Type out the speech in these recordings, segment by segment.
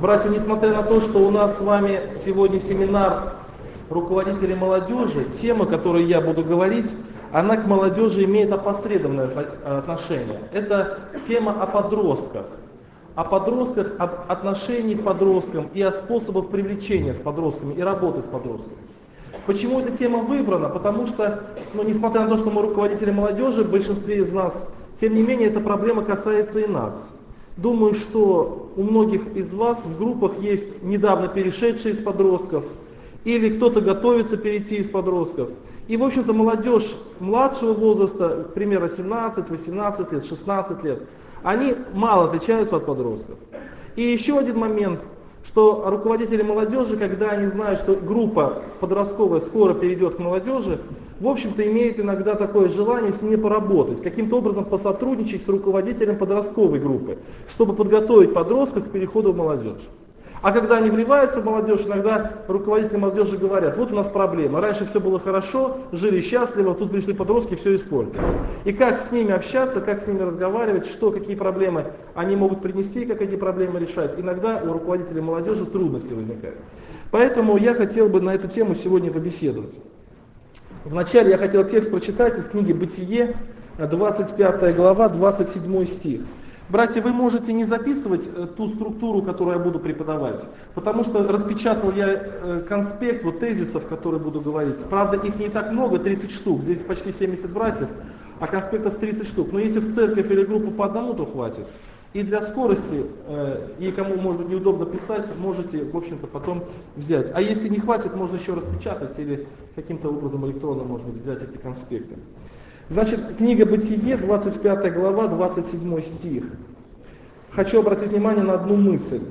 Братья, несмотря на то, что у нас с вами сегодня семинар руководителей молодежи, тема, о которой я буду говорить, она к молодежи имеет опосредованное отношение. Это тема о подростках. О подростках, об отношении к подросткам и о способах привлечения с подростками и работы с подростками. Почему эта тема выбрана? Потому что, несмотря на то, что мы руководители молодежи, в большинстве из нас, тем не менее, эта проблема касается и нас. Думаю, что у многих из вас в группах есть недавно перешедшие из подростков, или кто-то готовится перейти из подростков. И, в общем-то, молодежь младшего возраста, примерно 17, 18 лет, 16 лет, они мало отличаются от подростков. И еще один момент, что руководители молодежи, когда они знают, что группа подростковая скоро перейдет к молодежи, в общем-то имеют иногда такое желание с ними поработать, каким-то образом посотрудничать с руководителем подростковой группы, чтобы подготовить подростков к переходу в молодежь. А когда они вливаются в молодежь, иногда руководители молодежи говорят: вот у нас проблема, раньше все было хорошо, жили счастливо, тут пришли подростки, все испортили. И как с ними общаться, как с ними разговаривать, какие проблемы они могут принести, как эти проблемы решать. Иногда у руководителей молодежи трудности возникают. Поэтому я хотел бы на эту тему сегодня побеседовать. Вначале я хотел текст прочитать из книги «Бытие», 25 глава, 27 стих. Братья, вы можете не записывать ту структуру, которую я буду преподавать, потому что распечатал я конспект тезисов, которые буду говорить. Правда, их не так много, 30 штук, здесь почти 70 братьев, а конспектов 30 штук. Но если в церковь или группу по одному, то хватит. И для скорости, и кому, может быть, неудобно писать, можете, в общем-то, потом взять. А если не хватит, можно еще распечатать или каким-то образом электронно, может быть, взять эти конспекты. Значит, книга «Бытие», 25 глава, 27 стих. Хочу обратить внимание на одну мысль.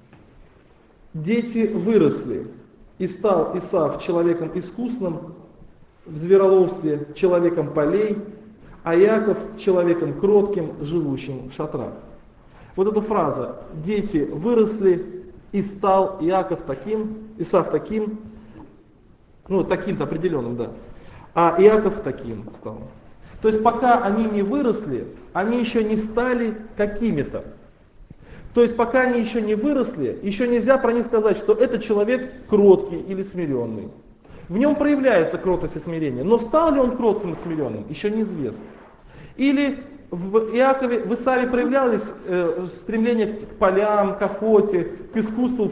Дети выросли, и стал Исав человеком искусным в звероловстве, человеком полей, а Иаков человеком кротким, живущим в шатрах. Вот эта фраза: дети выросли, и стал Исав таким, таким-то определенным, да, а Иаков таким стал. То есть пока они не выросли, они еще не стали какими-то. То есть пока они еще не выросли, еще нельзя про них сказать, что это человек кроткий или смиренный. В нем проявляется кротость и смирение, но стал ли он кротким и смиренным, еще неизвестно. Или в Исаве проявлялось стремление к полям, к охоте, к искусству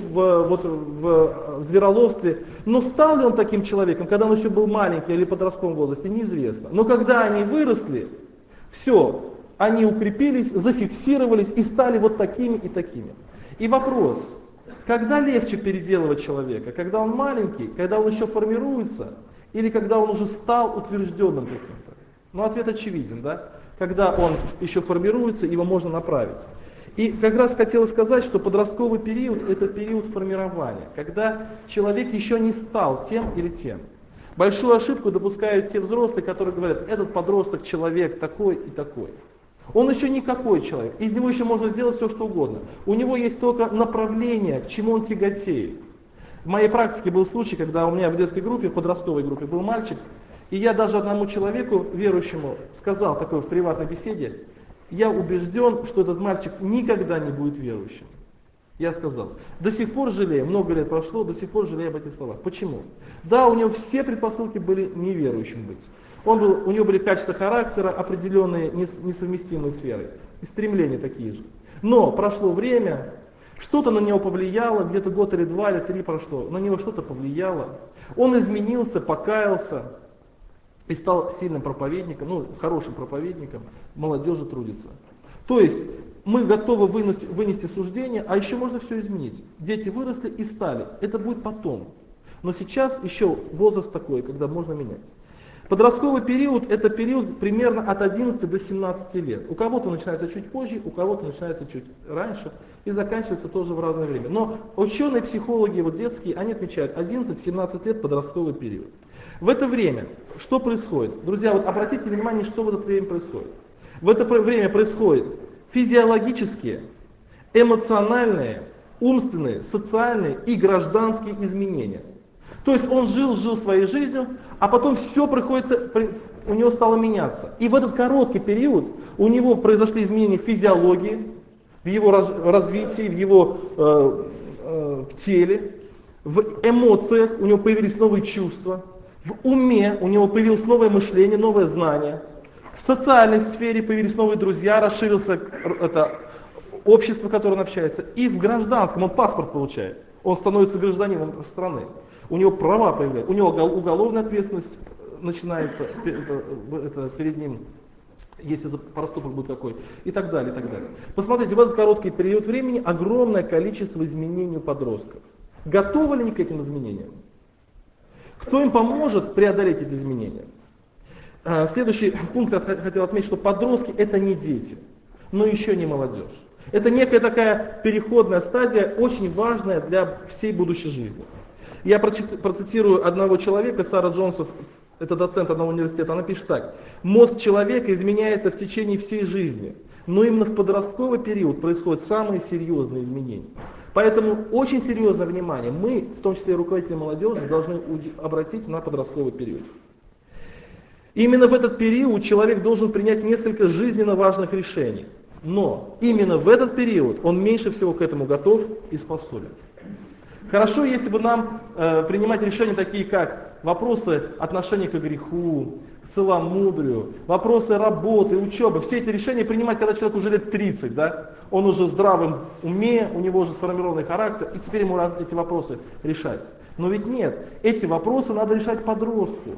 в звероловстве. Но стал ли он таким человеком, когда он еще был маленький или в подростковом возрасте, неизвестно. Но когда они выросли, все, они укрепились, зафиксировались и стали вот такими и такими. И вопрос: когда легче переделывать человека? Когда он маленький, когда он еще формируется, или когда он уже стал утвержденным каким-то? Ответ очевиден, да? Когда он еще формируется, его можно направить. И как раз хотелось сказать, что подростковый период — это период формирования, когда человек еще не стал тем или тем. Большую ошибку допускают те взрослые, которые говорят: этот подросток человек такой и такой. Он еще никакой человек, из него еще можно сделать все, что угодно. У него есть только направление, к чему он тяготеет. В моей практике был случай, когда у меня в детской группе, в подростковой группе был мальчик, и я даже одному человеку, верующему, сказал такое в приватной беседе: я убежден, что этот мальчик никогда не будет верующим. Я сказал: до сих пор жалею, много лет прошло, до сих пор жалею об этих словах. Почему? Да, у него все предпосылки были неверующим быть. У него были качества характера, определенные, несовместимые с верой, и стремления такие же. Но прошло время, что-то на него повлияло, где-то год или 2 или 3 прошло, на него что-то повлияло. Он изменился, покаялся и стал сильным проповедником, хорошим проповедником, молодежи трудится. То есть мы готовы вынести суждение, а еще можно все изменить. Дети выросли и стали, это будет потом. Но сейчас еще возраст такой, когда можно менять. Подростковый период — это период примерно от 11 до 17 лет. У кого-то начинается чуть позже, у кого-то начинается чуть раньше и заканчивается тоже в разное время. Но ученые, психологи детские, они отмечают 11-17 лет подростковый период. В это время что происходит? Друзья, обратите внимание, что в это время происходит. В это время происходят физиологические, эмоциональные, умственные, социальные и гражданские изменения. То есть он жил своей жизнью, а потом все у него стало меняться. И в этот короткий период у него произошли изменения в физиологии, в его развитии, в его в теле, в эмоциях у него появились новые чувства, в уме у него появилось новое мышление, новое знание, в социальной сфере появились новые друзья, расширился общество, в котором он общается, и в гражданском он паспорт получает, он становится гражданином страны, у него права появляются, у него уголовная ответственность начинается перед ним, если проступок будет какой, и так далее, и так далее. Посмотрите, в этот короткий период времени огромное количество изменений у подростков. Готовы ли они к этим изменениям? Кто им поможет преодолеть эти изменения? Следующий пункт я хотел отметить, что подростки это не дети, но еще не молодежь. Это некая такая переходная стадия, очень важная для всей будущей жизни. Я процитирую одного человека, Сара Джонсов, это доцент одного университета, она пишет так. Мозг человека изменяется в течение всей жизни, но именно в подростковый период происходят самые серьезные изменения. Поэтому очень серьезное внимание мы, в том числе и руководители молодежи, должны обратить на подростковый период. Именно в этот период человек должен принять несколько жизненно важных решений. Но именно в этот период он меньше всего к этому готов и способен. Хорошо, если бы нам принимать решения такие, как вопросы отношения к греху, к целомудрию, вопросы работы, учебы. Все эти решения принимать, когда человек уже лет 30, да? Он уже в здравом уме, у него уже сформированный характер, и теперь ему эти вопросы решать. Но ведь нет, эти вопросы надо решать подростку.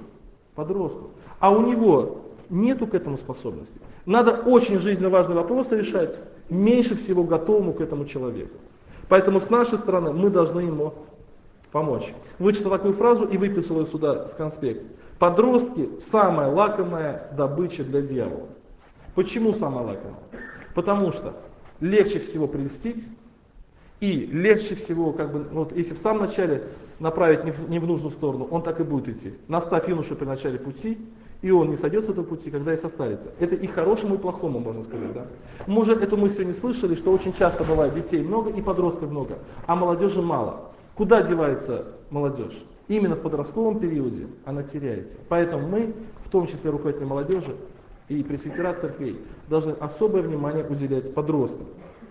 А у него нету к этому способности. Надо очень жизненно важные вопросы решать, меньше всего готовому к этому человеку. Поэтому с нашей стороны мы должны ему помочь. Вычитал такую фразу и выписал ее сюда в конспект. Подростки – самая лакомая добыча для дьявола. Почему самая лакомая? Потому что легче всего прельстить и легче всего, если в самом начале направить не в нужную сторону, он так и будет идти. Наставь юношу при начале пути, и он не сойдет с этого пути, когда и состарится. Это и хорошему, и плохому, можно сказать. Да? Мы уже эту мысль не слышали, что очень часто бывает детей много и подростков много, а молодежи мало. Куда девается молодежь? Именно в подростковом периоде она теряется. Поэтому мы, в том числе руководители молодежи и пресвитера церквей, должны особое внимание уделять подросткам.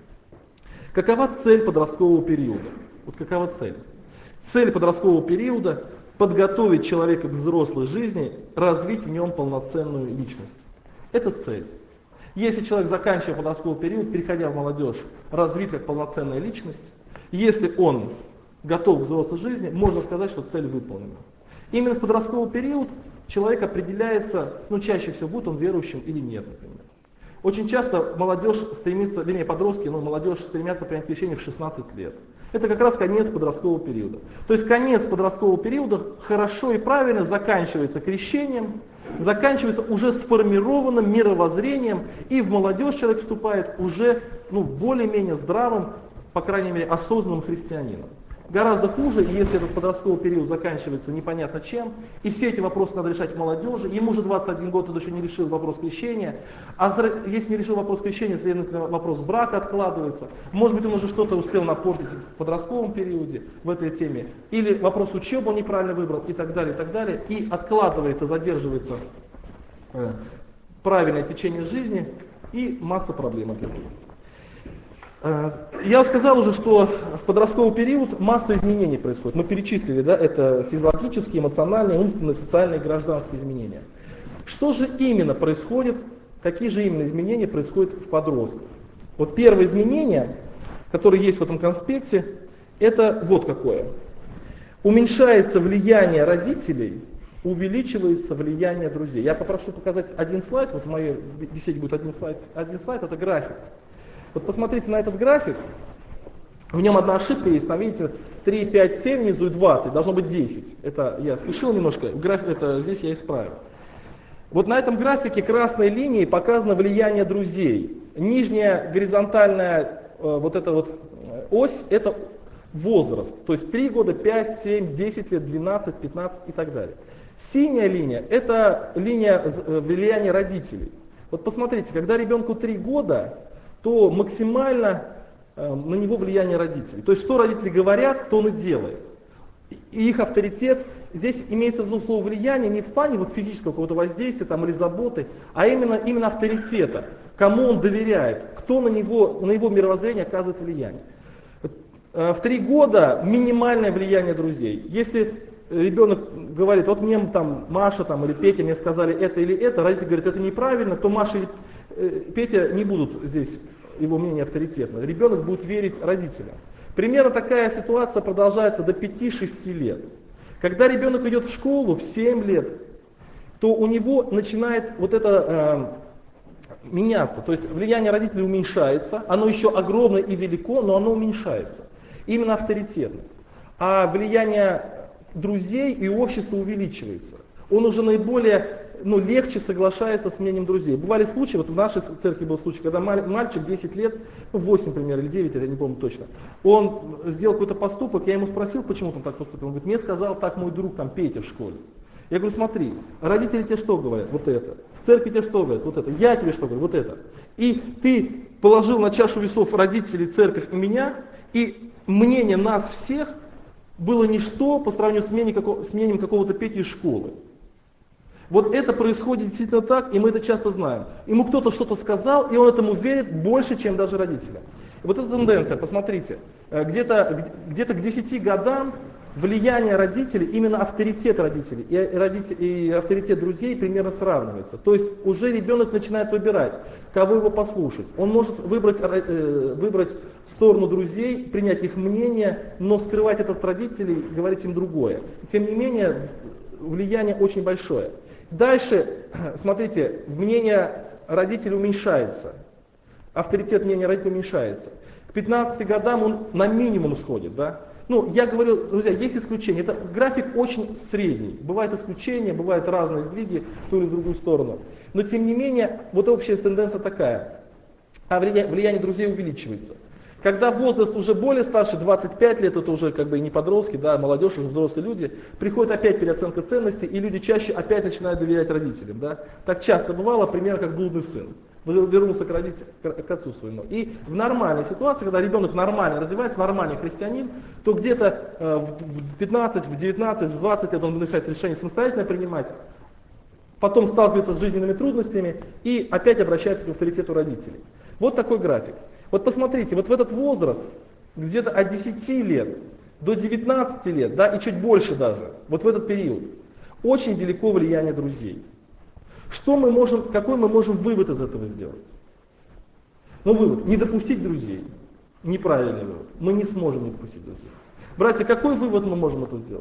Какова цель подросткового периода? Вот какова цель? Цель подросткового периода – подготовить человека к взрослой жизни, развить в нем полноценную личность. Это цель. Если человек, заканчивая подростковый период, переходя в молодежь, развит как полноценная личность, если он готов к взрослой жизни, можно сказать, что цель выполнена. Именно в подростковый период человек определяется, чаще всего, будет он верующим или нет, например. Очень часто молодежь стремится, подростки, молодежь стремятся принять крещение в 16 лет. Это как раз конец подросткового периода. То есть конец подросткового периода хорошо и правильно заканчивается крещением, заканчивается уже сформированным мировоззрением, и в молодежь человек вступает уже более-менее здравым, по крайней мере осознанным христианином. Гораздо хуже, если этот подростковый период заканчивается непонятно чем, и все эти вопросы надо решать в молодежи, ему уже 21 год, он еще не решил вопрос крещения, а если не решил вопрос крещения, следовательно, вопрос брака откладывается, может быть он уже что-то успел напортить в подростковом периоде в этой теме, или вопрос учебы он неправильно выбрал, и так далее, и откладывается, задерживается правильное течение жизни, и масса проблем от этого. Я сказал уже, что в подростковый период масса изменений происходит. Мы перечислили, да, это физиологические, эмоциональные, умственные, социальные, гражданские изменения. Что же именно происходит, какие же именно изменения происходят в подростках? Вот первое изменение, которое есть в этом конспекте, это вот какое. Уменьшается влияние родителей, увеличивается влияние друзей. Я попрошу показать один слайд, вот в моей беседе будет один слайд, это график. Вот посмотрите на этот график, в нем одна ошибка есть, там видите 3, 5, 7 внизу и 20, должно быть 10. Это я спешил немножко, здесь я исправил. Вот на этом графике красной линией показано влияние друзей. Нижняя горизонтальная ось это возраст, то есть 3 года, 5, 7, 10 лет, 12, 15 и так далее. Синяя линия это линия влияния родителей. Вот посмотрите, когда ребенку 3 года, то максимально на него влияние родителей. То есть, что родители говорят, то он и делает. И их авторитет, здесь имеется в виду слово влияние не в плане физического какого-то воздействия или заботы, а именно авторитета, кому он доверяет, кто на его мировоззрение оказывает влияние. В 3 года минимальное влияние друзей. Если ребенок говорит, вот мне там Маша там, или Петя мне сказали это или это, родитель говорит, это неправильно, то Маша и Петя не будут здесь, его мнение авторитетно. Ребенок будет верить родителям. Примерно такая ситуация продолжается до 5-6 лет. Когда ребенок идет в школу в 7 лет, то у него начинает вот это меняться. То есть влияние родителей уменьшается, оно еще огромное и велико, но оно уменьшается. Именно авторитетность. А влияние друзей и общества увеличивается. Он уже наиболее, легче соглашается с мнением друзей. Бывали случаи, вот в нашей церкви был случай, когда мальчик 10 лет, 8, например, или 9, я не помню точно, он сделал какой-то поступок, я ему спросил, почему он так поступил. Он говорит, мне сказал так мой друг там Петя в школе. Я говорю, смотри, родители тебе что говорят? Вот это. В церкви тебе что говорят? Вот это. Я тебе что говорю? Вот это. И ты положил на чашу весов родителей, церковь и меня, и мнение нас всех было ничто по сравнению с мнением какого-то Пети из школы. Вот это происходит действительно так, и мы это часто знаем. Ему кто-то что-то сказал, и он этому верит больше, чем даже родители. И вот эта тенденция, посмотрите, где-то к 10 годам влияние родителей, именно авторитет родителей и авторитет друзей примерно сравнивается. То есть уже ребенок начинает выбирать, кого его послушать. Он может выбрать сторону друзей, принять их мнение, но скрывать это от родителей, говорить им другое. Тем не менее, влияние очень большое. Дальше, смотрите, мнение родителей уменьшается. Авторитет мнения родителей уменьшается. К 15 годам он на минимум сходит, да? Я говорю, друзья, есть исключения. Это график очень средний. Бывают исключения, бывают разные сдвиги в ту или в другую сторону. Но тем не менее, вот общая тенденция такая. А влияние друзей увеличивается. Когда возраст уже более старше, 25 лет, это уже как бы и не подростки, да, молодежь, уже взрослые люди, приходит опять переоценка ценностей, и люди чаще опять начинают доверять родителям. Да? Так часто бывало, примерно как блудный сын. Вернулся к отцу своему. И в нормальной ситуации, когда ребенок нормально развивается, нормальный христианин, то где-то в 15, в 19, в 20 лет он начинает решение самостоятельно принимать, потом сталкивается с жизненными трудностями и опять обращается к авторитету родителей. Вот такой график. Вот посмотрите, вот в этот возраст, где-то от 10 лет до 19 лет, да, и чуть больше даже, вот в этот период, очень велико влияние друзей. Какой мы можем вывод из этого сделать? Вывод, не допустить друзей. Неправильный вывод. Мы не сможем не допустить друзей. Братья, какой вывод мы можем это сделать?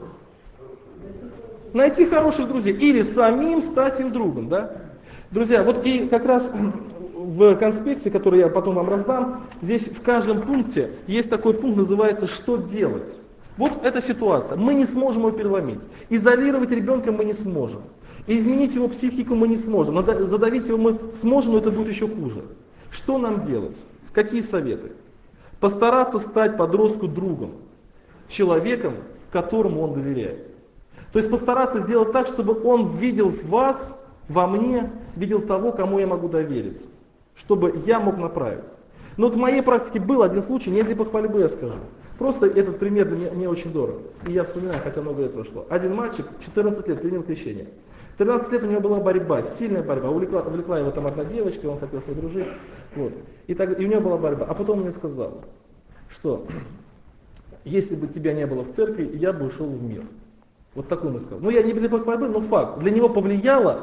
Найти хороших друзей. Или самим стать им другом, да? Друзья, вот и как раз в конспекте, который я потом вам раздам, здесь в каждом пункте есть такой пункт, называется «Что делать?». Вот эта ситуация. Мы не сможем ее переломить. Изолировать ребенка мы не сможем. Изменить его психику мы не сможем. Задавить его мы сможем, но это будет еще хуже. Что нам делать? Какие советы? Постараться стать подростку другом. Человеком, которому он доверяет. То есть постараться сделать так, чтобы он видел в вас, во мне, видел того, кому я могу довериться. Чтобы я мог направить. Но вот в моей практике был один случай, не для похвальбы я скажу. Просто этот пример для меня очень дорог. И я вспоминаю, хотя много лет прошло. Один мальчик, 14 лет, принял крещение. 13 лет у него была борьба, сильная борьба. Увлекла его там одна девочка, он хотел с ней дружить. Вот. И у него была борьба. А потом он мне сказал, что если бы тебя не было в церкви, я бы ушел в мир. Вот такой он сказал. Я не для борьбы, но факт. На него повлияло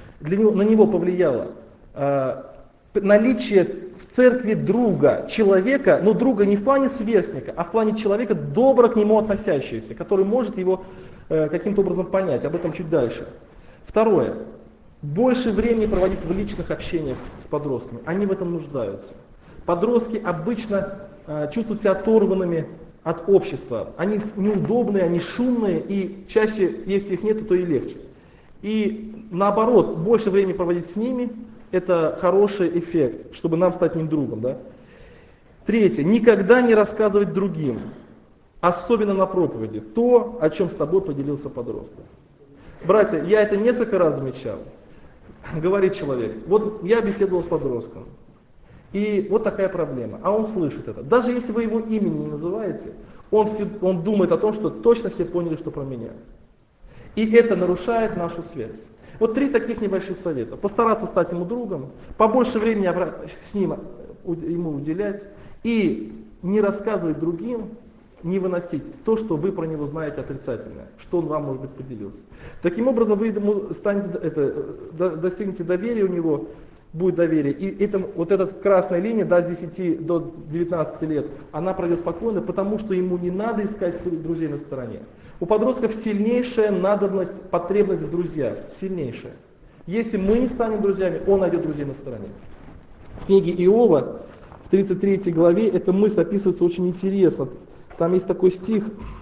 наличие в церкви друга, человека, но друга не в плане сверстника, а в плане человека, добро к нему относящегося, который может его каким-то образом понять. Об этом чуть дальше. Второе. Больше времени проводить в личных общениях с подростками. Они в этом нуждаются. Подростки обычно чувствуют себя оторванными от общества. Они неудобные, они шумные, и чаще, если их нет, то и легче. И наоборот, больше времени проводить с ними – это хороший эффект, чтобы нам стать ним другом. Да? Третье. Никогда не рассказывать другим, особенно на проповеди, то, о чем с тобой поделился подросток. Братья, я это несколько раз замечал. Говорит человек, вот я беседовал с подростком, и вот такая проблема, а он слышит это. Даже если вы его имени не называете, он думает о том, что точно все поняли, что про меня. И это нарушает нашу связь. Вот 3 таких небольших совета. Постараться стать ему другом, побольше времени с ним ему уделять и не рассказывать другим не выносить то, что вы про него знаете отрицательное, что он вам, может быть, поделился. Таким образом, вы ему достигнете доверия у него, будет доверие. И вот эта красная линия с 10 до 19 лет, она пройдет спокойно, потому что ему не надо искать своих друзей на стороне. У подростков сильнейшая надобность, потребность в друзьях, сильнейшая. Если мы не станем друзьями, он найдет друзей на стороне. В книге Иова, в 33 главе, эта мысль описывается очень интересно. Там есть такой стих,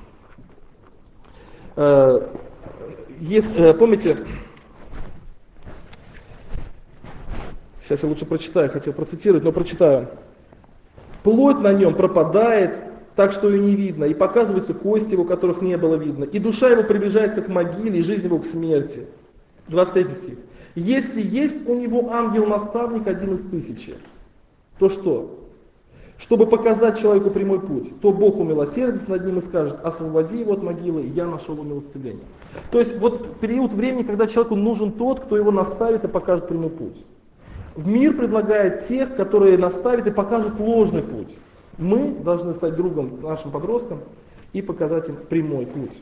помните, сейчас я лучше прочитаю, хотел процитировать, но прочитаю. «Плоть на нем пропадает, так что ее не видно, и показываются кости его, которых не было видно, и душа его приближается к могиле, и жизнь его к смерти». 23 стих. «Если есть у него ангел-наставник один из 1000, то что? Чтобы показать человеку прямой путь, то Бог умилосердится над ним и скажет: освободи его от могилы, и я нашел умилостивление». То есть вот период времени, когда человеку нужен тот, кто его наставит и покажет прямой путь. Мир предлагает тех, которые наставят и покажут ложный путь. Мы должны стать другом нашим подросткам и показать им прямой путь.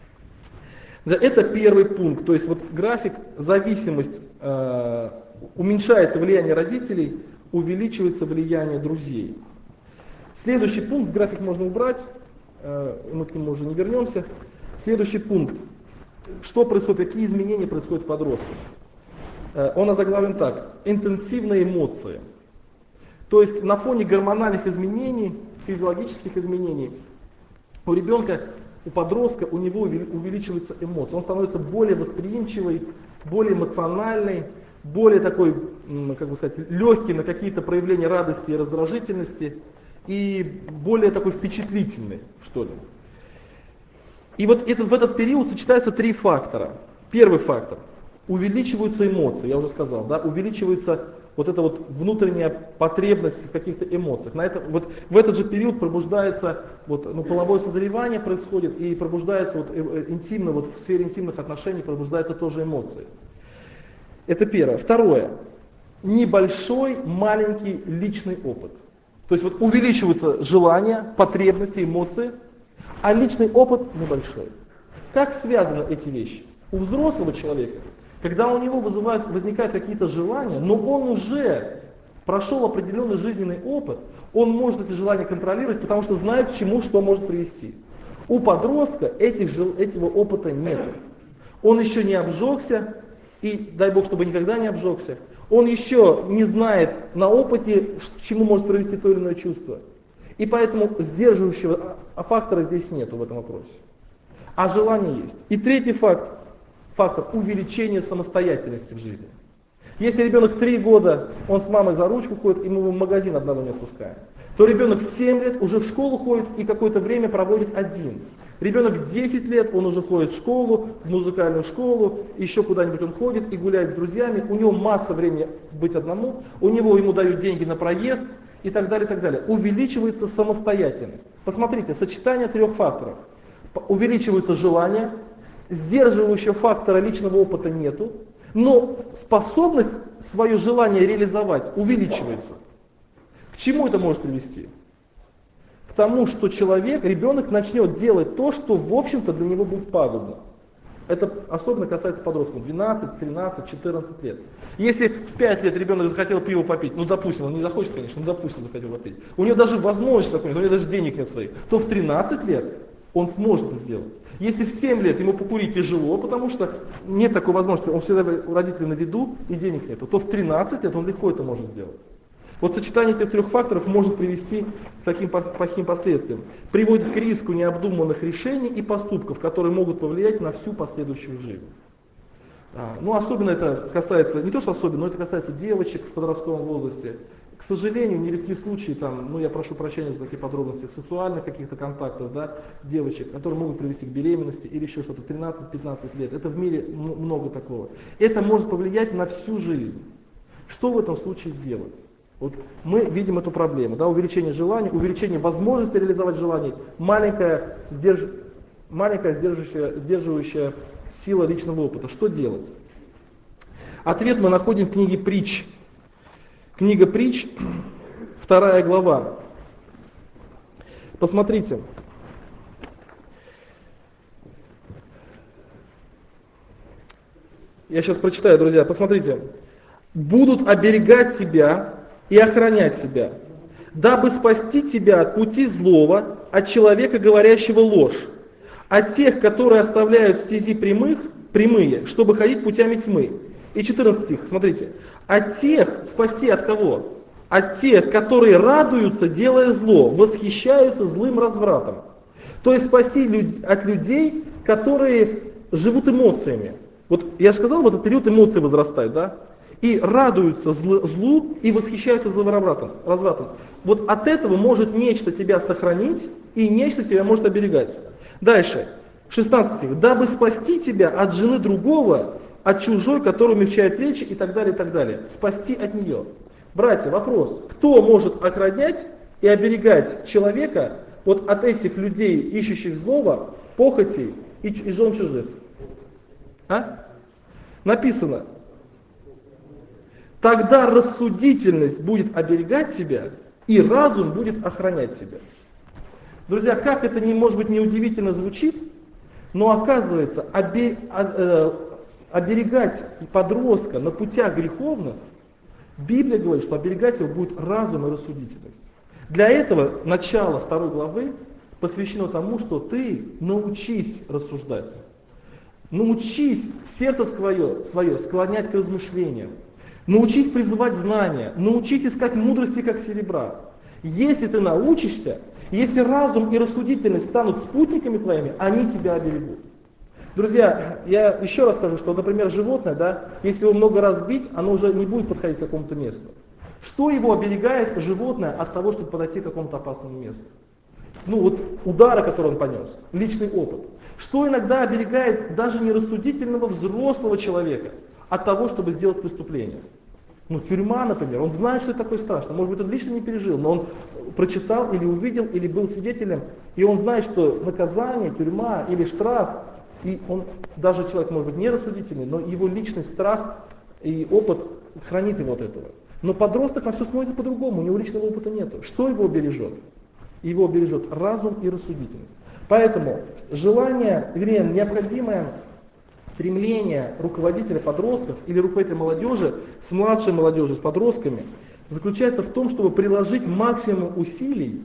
Это первый пункт, то есть вот график, зависимость, уменьшается влияние родителей, увеличивается влияние друзей. Следующий пункт, график можно убрать, мы к нему уже не вернемся. Следующий пункт, что происходит, какие изменения происходят в подростках. Он озаглавлен так: интенсивные эмоции. То есть на фоне гормональных изменений, физиологических изменений, у ребенка, у подростка, у него увеличиваются эмоции. Он становится более восприимчивый, более эмоциональный, более такой, как бы сказать, легкий на какие-то проявления радости и раздражительности, и более такой впечатлительный, что ли. И вот в этот период сочетаются 3 фактора. Первый фактор: увеличиваются эмоции, я уже сказал, да, увеличивается вот эта вот внутренняя потребность в каких-то эмоциях. Вот в этот же период пробуждается половое созревание происходит, и пробуждается интимно, в сфере интимных отношений пробуждаются тоже эмоции. Это первое. Второе: небольшой, маленький личный опыт. То есть вот увеличиваются желания, потребности, эмоции, а личный опыт небольшой. Как связаны эти вещи? У взрослого человека, когда у него возникают какие-то желания, но он уже прошел определенный жизненный опыт, он может эти желания контролировать, потому что знает, к чему что может привести. У подростка этого опыта нет. Он еще не обжегся, и дай Бог, чтобы никогда не обжегся. Он еще не знает на опыте, к чему может привести то или иное чувство. И поэтому сдерживающего фактора здесь нету в этом вопросе. А желание есть. И третий фактор увеличения самостоятельности в жизни. Если ребенок 3 года, он с мамой за ручку ходит, и мы его в магазин одного не отпускаем, то ребенок 7 лет уже в школу ходит и какое-то время проводит один. Ребенок 10 лет, он уже ходит в школу, в музыкальную школу, еще куда-нибудь он ходит и гуляет с друзьями, у него масса времени быть одному, ему дают деньги на проезд и так далее, и так далее. Увеличивается самостоятельность. Посмотрите, сочетание 3 факторов. Увеличивается желание, сдерживающего фактора личного опыта нету, но способность свое желание реализовать увеличивается. К чему это может привести? К тому, что ребенок начнет делать то, что в общем-то для него будет пагубно. Это особенно касается подростков 12, 13, 14 лет. Если в 5 лет ребенок захотел пиво попить, допустим, он не захочет, конечно, допустим, захотел попить, у него даже возможности такой нет, у него даже денег нет своих, то в 13 лет он сможет это сделать. Если в 7 лет ему покурить тяжело, потому что нет такой возможности, он всегда у родителей на виду и денег нет, то в 13 лет он легко это может сделать. Вот сочетание этих 3 факторов может привести к таким плохим последствиям. Приводит к риску необдуманных решений и поступков, которые могут повлиять на всю последующую жизнь. Особенно это касается, не то что особенно, но это касается девочек в подростковом возрасте. К сожалению, нередки случаи, я прошу прощения за такие подробности, сексуальных каких-то контактов, девочек, которые могут привести к беременности или еще что-то, 13-15 лет. Это в мире много такого. Это может повлиять на всю жизнь. Что в этом случае делать? Вот мы видим эту проблему, увеличение желаний, увеличение возможности реализовать желаний, маленькая сдерживающая сила личного опыта. Что делать? Ответ мы находим в книге Притч. Книга Притч, 2 глава. Посмотрите, Я сейчас прочитаю, друзья, посмотрите. Будут оберегать себя и охранять себя, дабы спасти тебя от пути злого, от человека, говорящего ложь, от тех, которые оставляют стези прямые, чтобы ходить путями тьмы. И 14 стих, смотрите. От тех, спасти от кого? От тех, которые радуются, делая зло, восхищаются злым развратом. То есть спасти от людей, которые живут эмоциями. Вот я же сказал, в этот период эмоции возрастают, да? И радуются злу и восхищаются злым развратом. Вот от этого может нечто тебя сохранить и нечто тебя может оберегать. Дальше, 16 стих. Дабы спасти тебя от жены другого, от чужой, который умягчает речи и так далее, и так далее. Спасти от нее. Братья, вопрос. Кто может охранять и оберегать человека вот от этих людей, ищущих злого, похотей и жен чужих? А? Написано. Тогда рассудительность будет оберегать тебя, и разум будет охранять тебя. Друзья, как это может быть неудивительно звучит, но оказывается, оберегать подростка на путях греховных, Библия говорит, что оберегать его будет разум и рассудительность. Для этого начало 2 главы посвящено тому, что ты научись рассуждать. Научись сердце свое склонять к размышлениям. Научись призывать знания, научись искать мудрости, как серебра. Если ты научишься, если разум и рассудительность станут спутниками твоими, они тебя оберегут. Друзья, я еще раз скажу, что, например, животное, да, если его много раз бить, оно уже не будет подходить к какому-то месту. Что его оберегает животное от того, чтобы подойти к какому-то опасному месту? Ну вот удара, который он понес, личный опыт. Что иногда оберегает даже нерассудительного взрослого человека от того, чтобы сделать преступление? Ну, тюрьма, например, он знает, что это такое страшно. Может быть, он лично не пережил, но он прочитал или увидел, или был свидетелем, и он знает, что наказание, тюрьма или штраф, и он, даже человек может быть нерассудительный, но его личный страх и опыт хранит его от этого. Но подросток на все смотрит по-другому, у него личного опыта нет. Что его бережет? Его бережет разум и рассудительность. Поэтому желание, вернее, необходимое стремление руководителя подростков или руководителя молодежи с младшей молодежью, с подростками, заключается в том, чтобы приложить максимум усилий,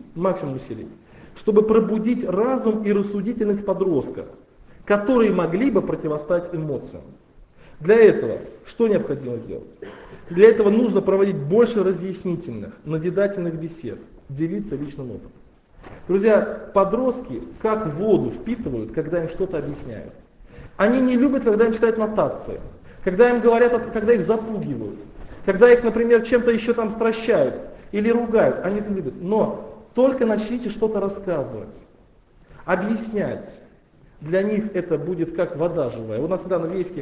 чтобы пробудить разум и рассудительность подростка, которые могли бы противостоять эмоциям. Для этого что необходимо сделать? Для этого нужно проводить больше разъяснительных, назидательных бесед, делиться личным опытом. Друзья, подростки как воду впитывают, когда им что-то объясняют. Они не любят, когда им читают нотации, когда им говорят, когда их запугивают, когда их, например, чем-то еще там стращают или ругают. Они это любят. Но только начните что-то рассказывать, объяснять. Для них это будет как вода живая. У нас недавно в Ейске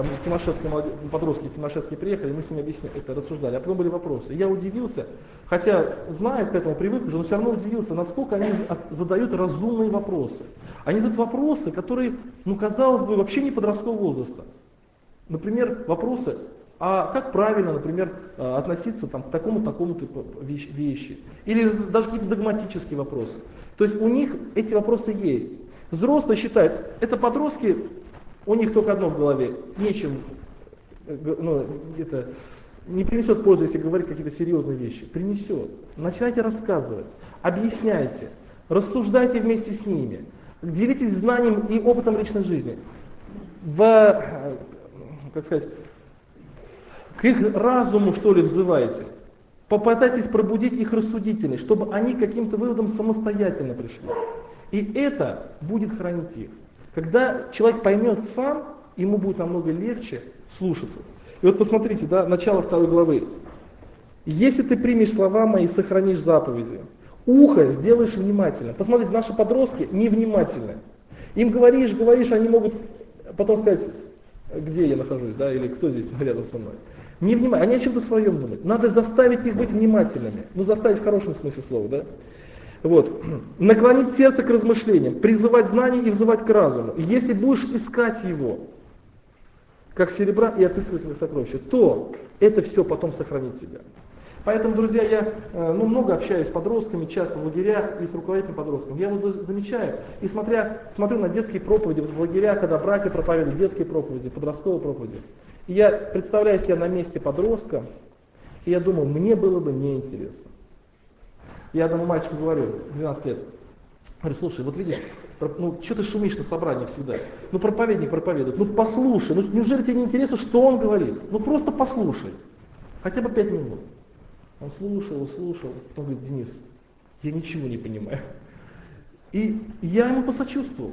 подростки Тимошевские приехали, мы с ними это рассуждали, а потом были вопросы. Я удивился, хотя знаю, к этому привык уже, но все равно удивился, насколько они задают разумные вопросы. Они задают вопросы, которые, ну, казалось бы, вообще не подросткового возраста. Например, вопросы, а как правильно, например, относиться там, к такому типу вещи. Или даже какие-то догматические вопросы. То есть у них эти вопросы есть. Взрослые считают, это подростки, у них только одно в голове, нечем, ну, это не принесет пользы, если говорить какие-то серьезные вещи. Принесет. Начинайте рассказывать, объясняйте, рассуждайте вместе с ними, делитесь знанием и опытом личной жизни. Как сказать, к их разуму, что ли, взывайте. Попытайтесь пробудить их рассудительность, чтобы они к каким-то выводам самостоятельно пришли. И это будет хранить их. Когда человек поймет сам, ему будет намного легче слушаться. И вот посмотрите, да, начало 2 главы. «Если ты примешь слова мои и сохранишь заповеди, ухо сделаешь внимательно». Посмотрите, наши подростки невнимательны. Им говоришь, они могут потом сказать, где я нахожусь, да, или кто здесь рядом со мной. Невнимательны, они о чем-то своем думают. Надо заставить их быть внимательными. Ну, заставить в хорошем смысле слова, да. Вот. Наклонить сердце к размышлениям, призывать знания и взывать к разуму. И если будешь искать его, как серебра, и отыскивать его сокровища, то это все потом сохранит тебя. Поэтому, друзья, я много общаюсь с подростками, часто в лагерях и с руководителями подростков. Я вот замечаю, и смотрю на детские проповеди в лагерях, когда братья проповедуют детские проповеди, подростковые проповеди. И я представляю себя на месте подростка, и я думаю, мне было бы неинтересно. Я одному мальчику говорю, 12 лет, говорю, слушай, вот видишь, ну что ты шумишь на собрании всегда? Ну проповедник проповедует, ну послушай, ну неужели тебе не интересно, что он говорит? Ну просто послушай, хотя бы 5 минут. Он слушал, он говорит, Денис, я ничего не понимаю. И я ему посочувствовал.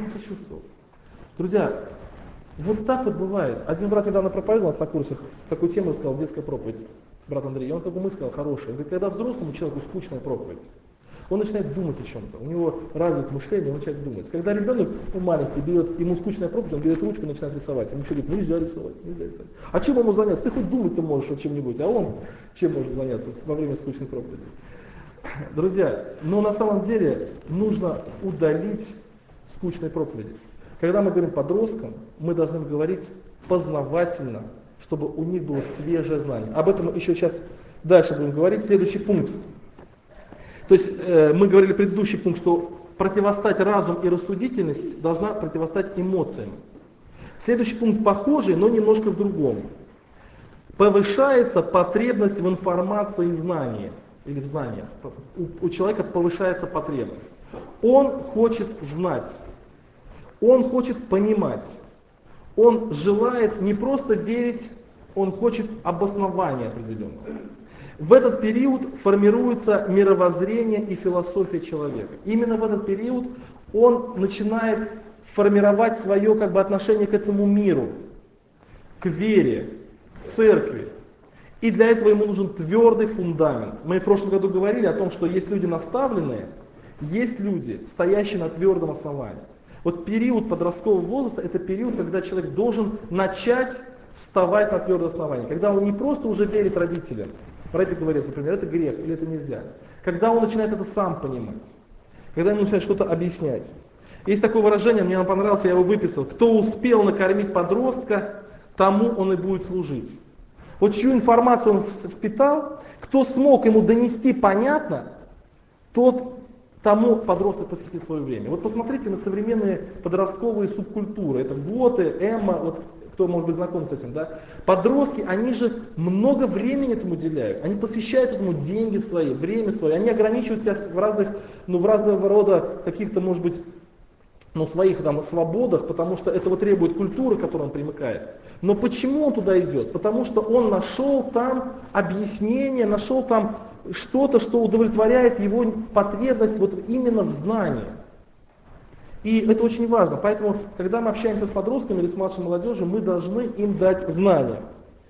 Друзья, вот так вот бывает. Один брат недавно проповедовал у нас на курсах, такую тему сказал, детская проповедь, брат Андрей. И он как бы сказал, хорошая. Он говорит, когда взрослому человеку скучная проповедь, он начинает думать о чем-то, у него развито мышление, он начинает думать. Когда ребенок маленький берет, ему скучная проповедь, он берет ручку и начинает рисовать. Ему еще говорит, нельзя рисовать. А чем ему заняться? Ты хоть думать-то можешь о чем-нибудь, а он чем может заняться во время скучной проповеди? Друзья, но на самом деле нужно удалить скучные проповеди. Когда мы говорим подросткам, мы должны говорить познавательно, чтобы у них было свежее знание. Об этом еще сейчас дальше будем говорить. Следующий пункт. То есть мы говорили предыдущий пункт, что противостать разум и рассудительность должна противостать эмоциям. Следующий пункт похожий, но немножко в другом. Повышается потребность в информации и знании. Или в знаниях. У человека повышается потребность. Он хочет знать. Он хочет понимать. Он желает не просто верить, он хочет обоснования определенного. В этот период формируется мировоззрение и философия человека. Именно в этот период он начинает формировать свое отношение к этому миру, к вере, к церкви. И для этого ему нужен твердый фундамент. Мы в прошлом году говорили о том, что есть люди наставленные, есть люди, стоящие на твердом основании. Вот период подросткового возраста — это период, когда человек должен начать вставать на твердое основание. Когда он не просто уже верит родителям, родители говорят, например, это грех или это нельзя. Когда он начинает это сам понимать, когда ему начинает что-то объяснять. Есть такое выражение, мне оно понравилось, я его выписал. Кто успел накормить подростка, тому он и будет служить. Вот чью информацию он впитал, кто смог ему донести понятно, тому подросток посвятит свое время. Вот посмотрите на современные подростковые субкультуры. Это готы, эмо, вот кто может быть знаком с этим, да? Подростки, они же много времени этому уделяют. Они посвящают этому деньги свои, время свое. Они ограничивают себя в разного рода каких-то, может быть, своих свободах, потому что этого требует культура, к которой он примыкает. Но почему он туда идет? Потому что он нашел там объяснение, нашел там что-то, что удовлетворяет его потребность именно в знании. И это очень важно. Поэтому, когда мы общаемся с подростками или с младшей молодежью, мы должны им дать знания.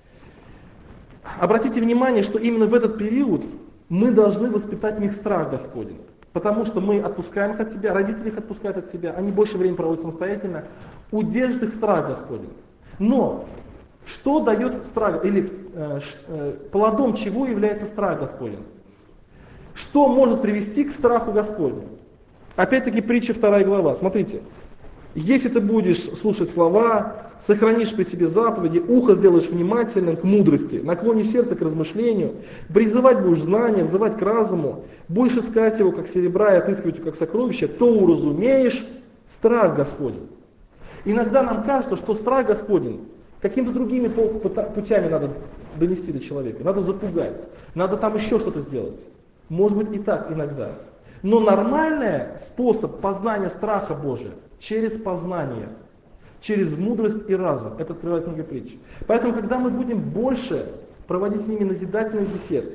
Обратите внимание, что именно в этот период мы должны воспитать в них страх Господень. Потому что мы отпускаем их от себя, родители их отпускают от себя, они больше времени проводят самостоятельно, удержит их страх Господень. Но что дает страх, или плодом чего является страх Господень? Что может привести к страху Господню? Опять-таки притча 2 глава, смотрите. Если ты будешь слушать слова, сохранишь при себе заповеди, ухо сделаешь внимательным к мудрости, наклонишь сердце к размышлению, призывать будешь знания, взывать к разуму, будешь искать его, как серебра, и отыскивать его, как сокровище, то уразумеешь страх Господень. Иногда нам кажется, что страх Господень какими-то другими путями надо донести до человека, надо запугать, надо там еще что-то сделать. Может быть и так иногда. Но нормальный способ познания страха Божия через познание, через мудрость и разум. Это открывает книга притч. Поэтому, когда мы будем больше проводить с ними назидательные беседы,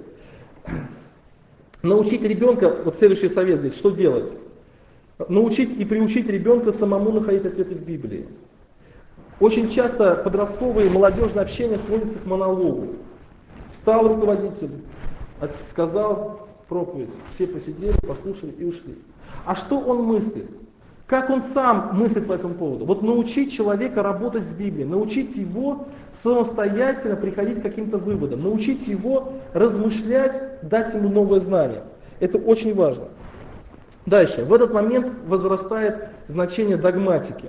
научить ребенка, вот следующий совет здесь, что делать? Научить и приучить ребенка самому находить ответы в Библии. Очень часто подростковое и молодежное общение сводится к монологу. Встал руководитель, сказал проповедь, все посидели, послушали и ушли. А что он мыслит? Как он сам мыслит по этому поводу? Вот научить человека работать с Библией, научить его самостоятельно приходить к каким-то выводам, научить его размышлять, дать ему новое знание. Это очень важно. Дальше. В этот момент возрастает значение догматики.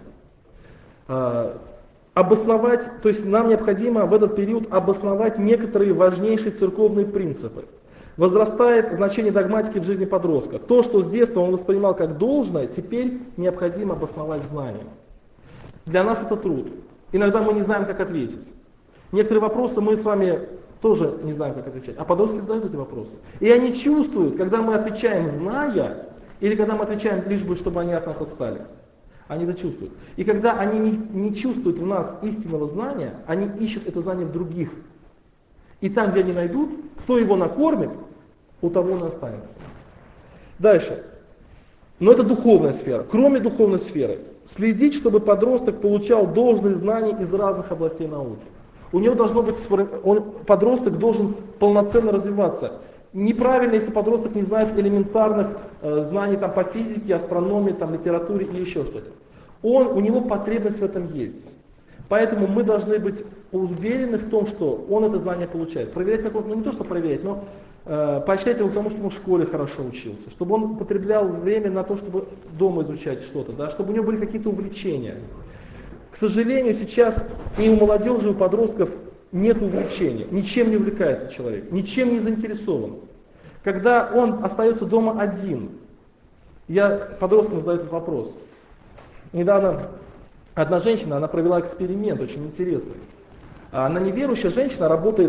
Обосновать, то есть нам необходимо в этот период обосновать некоторые важнейшие церковные принципы. Возрастает значение догматики в жизни подростка. То, что с детства он воспринимал как должное, теперь необходимо обосновать знанием. Для нас это труд. Иногда мы не знаем, как ответить. Некоторые вопросы мы с вами тоже не знаем, как отвечать. А подростки задают эти вопросы. И они чувствуют, когда мы отвечаем зная, или когда мы отвечаем лишь бы, чтобы они от нас отстали. Они это чувствуют. И когда они не чувствуют в нас истинного знания, они ищут это знание в других. И там, где они найдут, кто его накормит, у того он останется. Дальше. Но это духовная сфера. Кроме духовной сферы, следить, чтобы подросток получал должные знания из разных областей науки. У него должно быть, подросток должен полноценно развиваться. Неправильно, если подросток не знает элементарных знаний там, по физике, астрономии, там, литературе и еще что-то. У него потребность в этом есть. Поэтому мы должны быть уверены в том, что он это знание получает. Проверять, как он, ну не то, что проверять, но поощрять его к тому, чтобы он в школе хорошо учился, чтобы он употреблял время на то, чтобы дома изучать что-то, да, чтобы у него были какие-то увлечения. К сожалению, сейчас и у молодежи, и у подростков нет увлечения, ничем не увлекается человек, ничем не заинтересован. Когда он остается дома один, я подросткам задаю этот вопрос. Недавно одна женщина, она провела эксперимент очень интересный. Она неверующая женщина, работает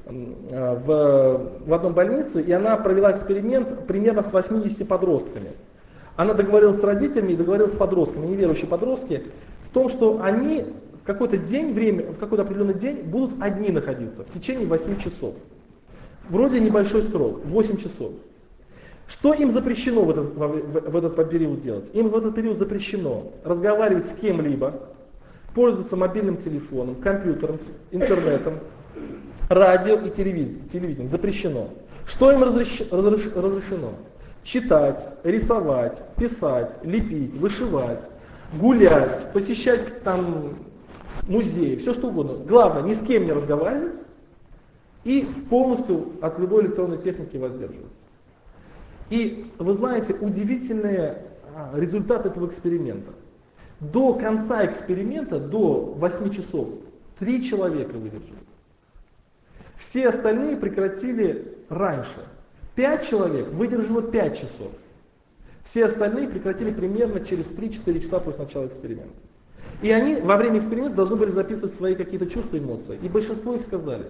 в одной больнице, и она провела эксперимент примерно с 80 подростками. Она договорилась с родителями и договорилась с подростками, неверующие подростки, в том, что они в какой-то день, в какой-то определенный день будут одни находиться в течение 8 часов. Вроде небольшой срок, 8 часов. Что им запрещено в этот период делать? Им в этот период запрещено разговаривать с кем-либо, пользоваться мобильным телефоном, компьютером, интернетом, радио и телевидением. Запрещено. Что им разрешено? Читать, рисовать, писать, лепить, вышивать, гулять, посещать там музеи, все что угодно. Главное, ни с кем не разговаривать и полностью от любой электронной техники воздерживаться. И вы знаете, удивительный результат этого эксперимента. До конца эксперимента, до 8 часов, 3 человека выдержали. Все остальные прекратили раньше. 5 человек выдержало 5 часов. Все остальные прекратили примерно через 3-4 часа после начала эксперимента. И они во время эксперимента должны были записывать свои какие-то чувства, эмоции. И большинство их сказали: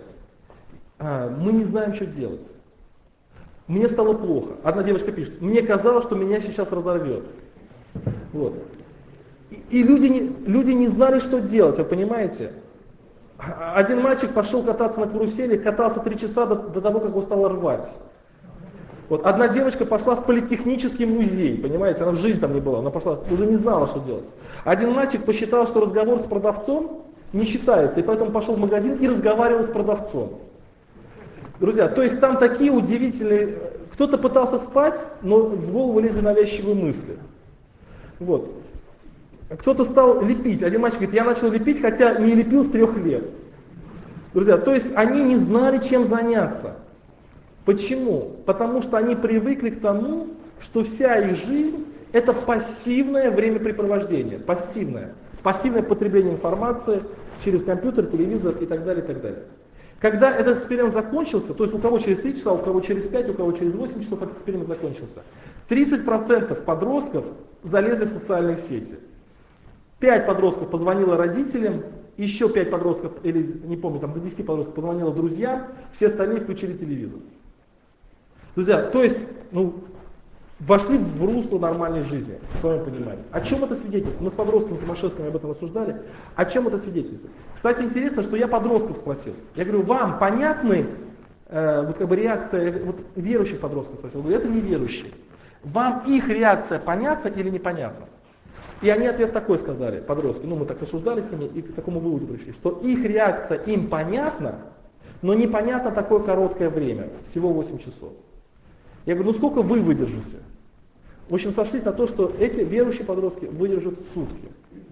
мы не знаем, что делать. Мне стало плохо. Одна девочка пишет: мне казалось, что меня сейчас разорвет. Вот. И люди не знали, что делать, вы понимаете? Один мальчик пошел кататься на карусели, катался 3 часа до того, как его стало рвать. Вот. Одна девочка пошла в политехнический музей, понимаете, она в жизни там не была, она пошла, уже не знала, что делать. Один мальчик посчитал, что разговор с продавцом не считается, и поэтому пошел в магазин и разговаривал с продавцом. Друзья, то есть там такие удивительные... Кто-то пытался спать, но в голову лезли навязчивые мысли. Вот. Кто-то стал лепить. Один мальчик говорит: я начал лепить, хотя не лепил с 3 лет. Друзья, то есть они не знали, чем заняться. Почему? Потому что они привыкли к тому, что вся их жизнь — это пассивное времяпрепровождение. Пассивное потребление информации через компьютер, телевизор и так далее, и так далее. Когда этот эксперимент закончился, то есть у кого через 3 часа, у кого через 5, у кого через 8 часов этот эксперимент закончился, 30% подростков залезли в социальные сети. 5 подростков позвонило родителям, еще 5 подростков, или не помню, там до 10 подростков позвонило друзьям, все остальные включили телевизор. Друзья, то есть, вошли в русло нормальной жизни, в своем понимании. О чем это свидетельствует? Мы с подростками Тимошевскими об этом рассуждали. О чем это свидетельствует? Кстати, интересно, что я подростков спросил. Я говорю: вам понятны реакция, верующих подростков спросил, я говорю: это неверующие. Вам их реакция понятна или непонятна? И они ответ такой сказали, подростки, мы так рассуждали с ними и к такому выводу пришли, что их реакция им понятна, но непонятно такое короткое время, всего 8 часов. Я говорю: сколько вы выдержите? В общем, сошлись на то, что эти верующие подростки выдержат сутки.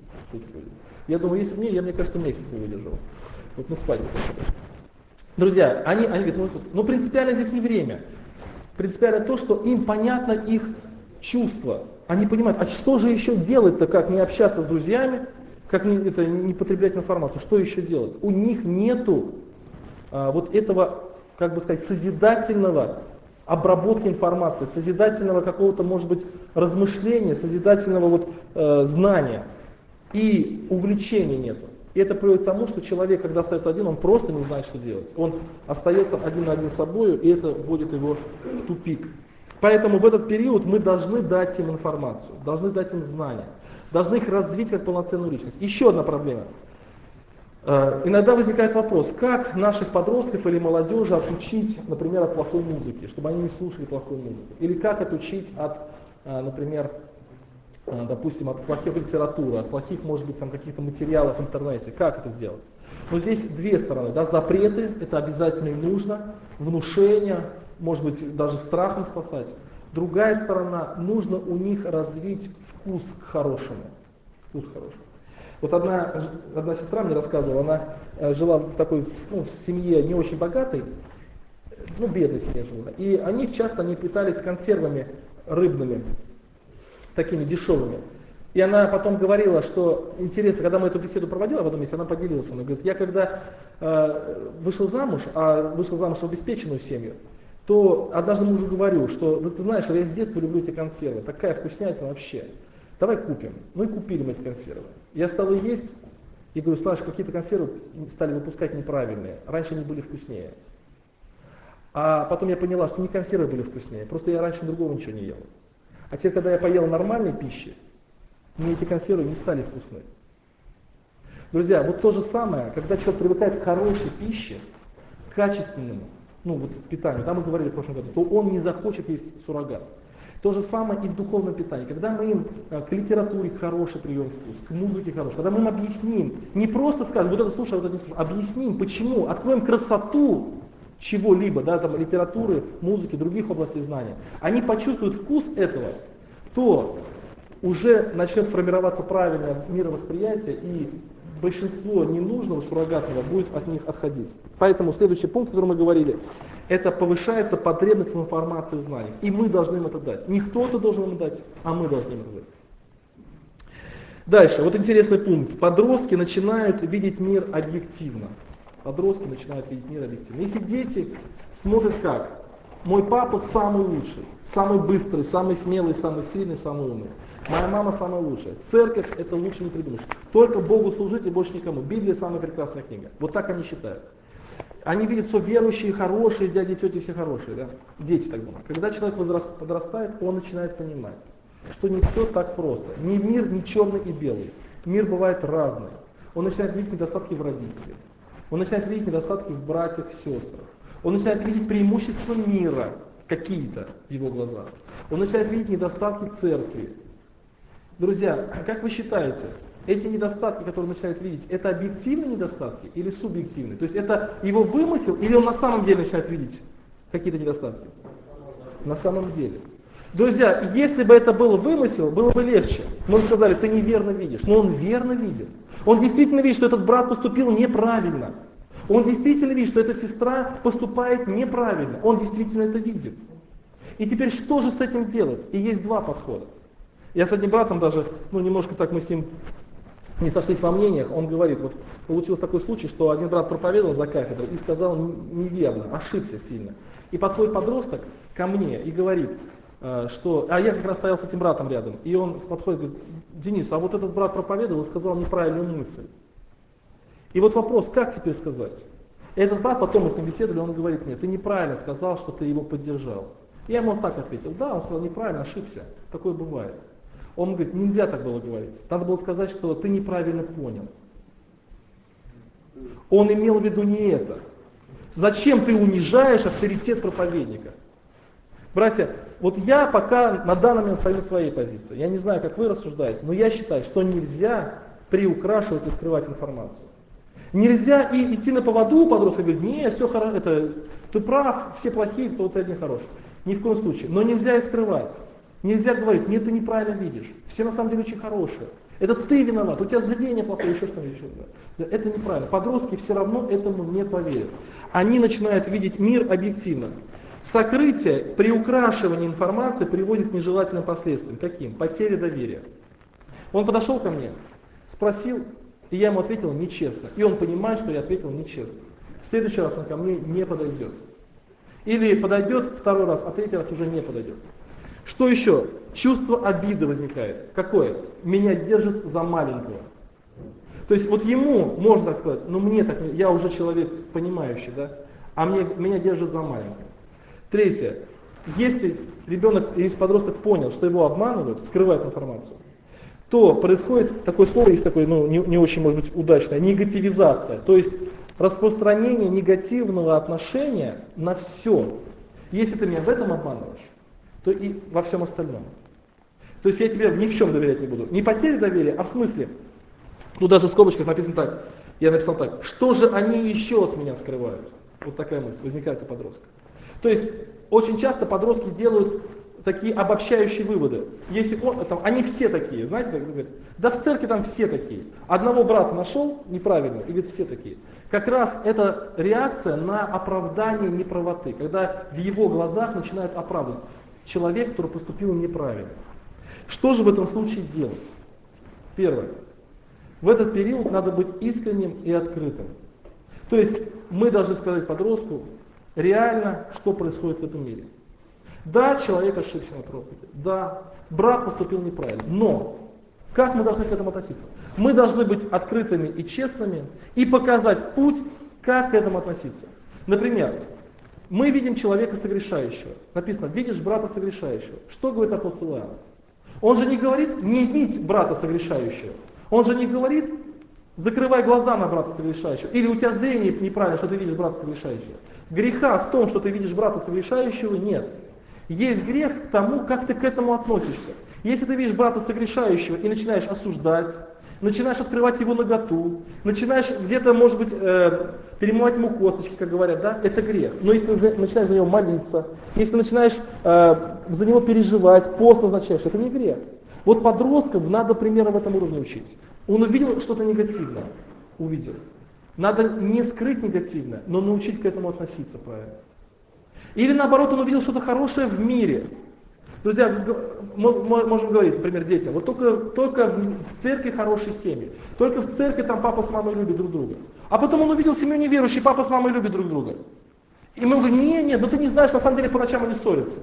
Я думаю, если бы мне кажется, месяц не выдержал. Спать не хочу. Друзья, они говорят: принципиально здесь не время. Принципиально то, что им понятно их чувства. Они понимают, а что же еще делать-то, как не общаться с друзьями, как не потреблять информацию, что еще делать? У них нету этого, созидательного обработки информации, созидательного какого-то, может быть, размышления, созидательного знания. И увлечения нету. И это приводит к тому, что человек, когда остается один, он просто не знает, что делать. Он остается один на один с собой, и это вводит его в тупик. Поэтому в этот период мы должны дать им информацию, должны дать им знания, должны их развить как полноценную личность. Еще одна проблема. Иногда возникает вопрос, как наших подростков или молодежи отучить, например, от плохой музыки, чтобы они не слушали плохую музыку. Или как отучить от, например, допустим, от плохой литературы, от плохих, может быть, там, каких-то материалов в интернете. Как это сделать? Но здесь две стороны. Да? Запреты, это обязательно и нужно. Внушение, может быть, даже страхом спасать. Другая сторона, нужно у них развить вкус к хорошему. Вкус к хорошему. Вот одна сестра мне рассказывала, она жила в такой в семье не очень богатой, бедной семье жила. И они часто питались консервами рыбными, такими дешевыми. И она потом говорила, что интересно, когда мы эту беседу проводили в одном месте, она поделилась. Она говорит, я когда вышла замуж, вышла замуж в обеспеченную семью, то однажды мужу говорю, что ты знаешь, я с детства люблю эти консервы, такая вкуснятина вообще. Давай купим. Ну и купили мы эти консервы. Я стал есть и говорю, Слаш, какие-то консервы стали выпускать неправильные. Раньше они были вкуснее. А потом я поняла, что не консервы были вкуснее, просто я раньше другого ничего не ел. А теперь, когда я поел нормальной пищи, мне эти консервы не стали вкусны. Друзья, вот то же самое, когда человек привыкает к хорошей пище, к качественному, питанию, мы говорили в прошлом году, то он не захочет есть суррогат. То же самое и в духовном питании. Когда мы им к литературе хороший прием вкус, к музыке хороший, когда мы им объясним, не просто скажем, вот это слушай, вот это не слушай, объясним, почему, откроем красоту чего-либо, литературы, музыки, других областей знания, они почувствуют вкус этого, то уже начнет формироваться правильное мировосприятие, и большинство ненужного, суррогатного будет от них отходить. Поэтому следующий пункт, о котором мы говорили, это повышается потребность в информации и знаниях. И мы должны им это дать. Не кто-то должен им дать, а мы должны им это дать. Дальше, вот интересный пункт. Подростки начинают видеть мир объективно. Подростки начинают видеть мир объективно. Если дети смотрят как? Мой папа самый лучший, самый быстрый, самый смелый, самый сильный, самый умный. Моя мама самая лучшая. Церковь это лучше не придумаешь. Только Богу служить и больше никому. Библия самая прекрасная книга. Вот так они считают. Они видят, что верующие хорошие, дяди, тети все хорошие. Да? Дети так думают. Когда человек подрастает, он начинает понимать, что не все так просто. Мир не черный и белый. Мир бывает разный. Он начинает видеть недостатки в родителях. Он начинает видеть недостатки в братьях, сестрах. Он начинает видеть преимущества мира какие-то в его глазах. Он начинает видеть недостатки церкви. Друзья, как вы считаете, эти недостатки, которые он начинает видеть, это объективные недостатки или субъективные? То есть это его вымысел или он на самом деле начинает видеть какие-то недостатки? На самом деле. Друзья, если бы это был вымысел, было бы легче. Мы бы сказали, ты неверно видишь. Но он верно видит. Он действительно видит, что этот брат поступил неправильно. Он действительно видит, что эта сестра поступает неправильно. Он действительно это видит. И теперь что же с этим делать? И есть два подхода. Я с одним братом даже, немножко так мы с ним не сошлись во мнениях. Он говорит, вот получился такой случай, что один брат проповедовал за кафедрой и сказал неверно, ошибся сильно. И подходит подросток ко мне и говорит, что, я как раз стоял с этим братом рядом, и он подходит и говорит, Денис, а вот этот брат проповедовал и сказал неправильную мысль. И вот вопрос, как теперь сказать? И этот брат, потом мы с ним беседовали, он говорит мне, ты неправильно сказал, что ты его поддержал. Я ему вот так ответил, да, он сказал неправильно, ошибся, такое бывает. Он говорит, нельзя так было говорить, надо было сказать, что ты неправильно понял. Он имел в виду не это. Зачем ты унижаешь авторитет проповедника? Братья, вот я пока на данный момент стою на своей позиции. Я не знаю, как вы рассуждаете, но я считаю, что нельзя приукрашивать и скрывать информацию. Нельзя и идти на поводу у подростка и говорить, нет, все хорошо, ты прав, все плохие, то ты один хороший. Ни в коем случае. Но нельзя и скрывать. Нельзя говорить, нет, ты неправильно видишь. Все на самом деле очень хорошие. Это ты виноват, у тебя зрение плохое, еще что-нибудь. Это неправильно. Подростки все равно этому не поверят. Они начинают видеть мир объективно. Сокрытие, приукрашивание информации приводит к нежелательным последствиям. Каким? Потеря доверия. Он подошел ко мне, спросил, и я ему ответил нечестно. И он понимает, что я ответил нечестно. В следующий раз он ко мне не подойдет. Или подойдет второй раз, а третий раз уже не подойдет. Что еще? Чувство обиды возникает. Какое? Меня держат за маленького. То есть вот ему можно так сказать, ну мне так, я уже человек понимающий, да, а меня держат за маленького. Третье. Если ребенок или подросток понял, что его обманывают, скрывают информацию, то происходит такое слово, есть такое, ну, не очень, может быть, удачное, негативизация. То есть распространение негативного отношения на все. Если ты меня в этом обманываешь, то и во всем остальном. То есть я тебе ни в чем доверять не буду. Не потеря доверия, а в смысле, ну даже в скобочках написано так, я написал так, что же они еще от меня скрывают? Вот такая мысль возникает у подростка. То есть очень часто подростки делают такие обобщающие выводы. Если они все такие, знаете, так говорят, да в церкви там все такие. Одного брата нашел неправильно, и говорит, все такие. Как раз это реакция на оправдание неправоты, когда в его глазах начинают оправдывать человек, который поступил неправильно. Что же в этом случае делать? Первое. В этот период надо быть искренним и открытым. То есть мы должны сказать подростку реально, что происходит в этом мире. Да, человек ошибся на проповеди. Да, брат поступил неправильно. Но как мы должны к этому относиться? Мы должны быть открытыми и честными и показать путь, как к этому относиться. Например, мы видим человека согрешающего. Написано, видишь брата согрешающего. Что говорит апостол Иоанн? Он же не говорит, не видь брата согрешающего. Он же не говорит, закрывай глаза на брата согрешающего. Или у тебя зрение неправильно, что ты видишь брата согрешающего. Греха в том, что ты видишь брата согрешающего, нет. Есть грех к тому, как ты к этому относишься. Если ты видишь брата согрешающего и начинаешь осуждать, начинаешь открывать его наготу, начинаешь где-то, может быть, перемывать ему косточки, как говорят, да, это грех. Но если ты начинаешь за него молиться, если начинаешь за него переживать, пост назначаешь, это не грех. Вот подростков надо примерно в этом уровне учить. Он увидел что-то негативное, увидел. Надо не скрыть негативное, но научить к этому относиться правильно. Или наоборот, он увидел что-то хорошее в мире. Друзья, мы можем говорить, например, детям, вот только в церкви хорошие семьи, только в церкви там папа с мамой любят друг друга. А потом он увидел семью неверующую, папа с мамой любят друг друга. И мы говорим, нет, ну ты не знаешь, на самом деле по ночам они ссорятся.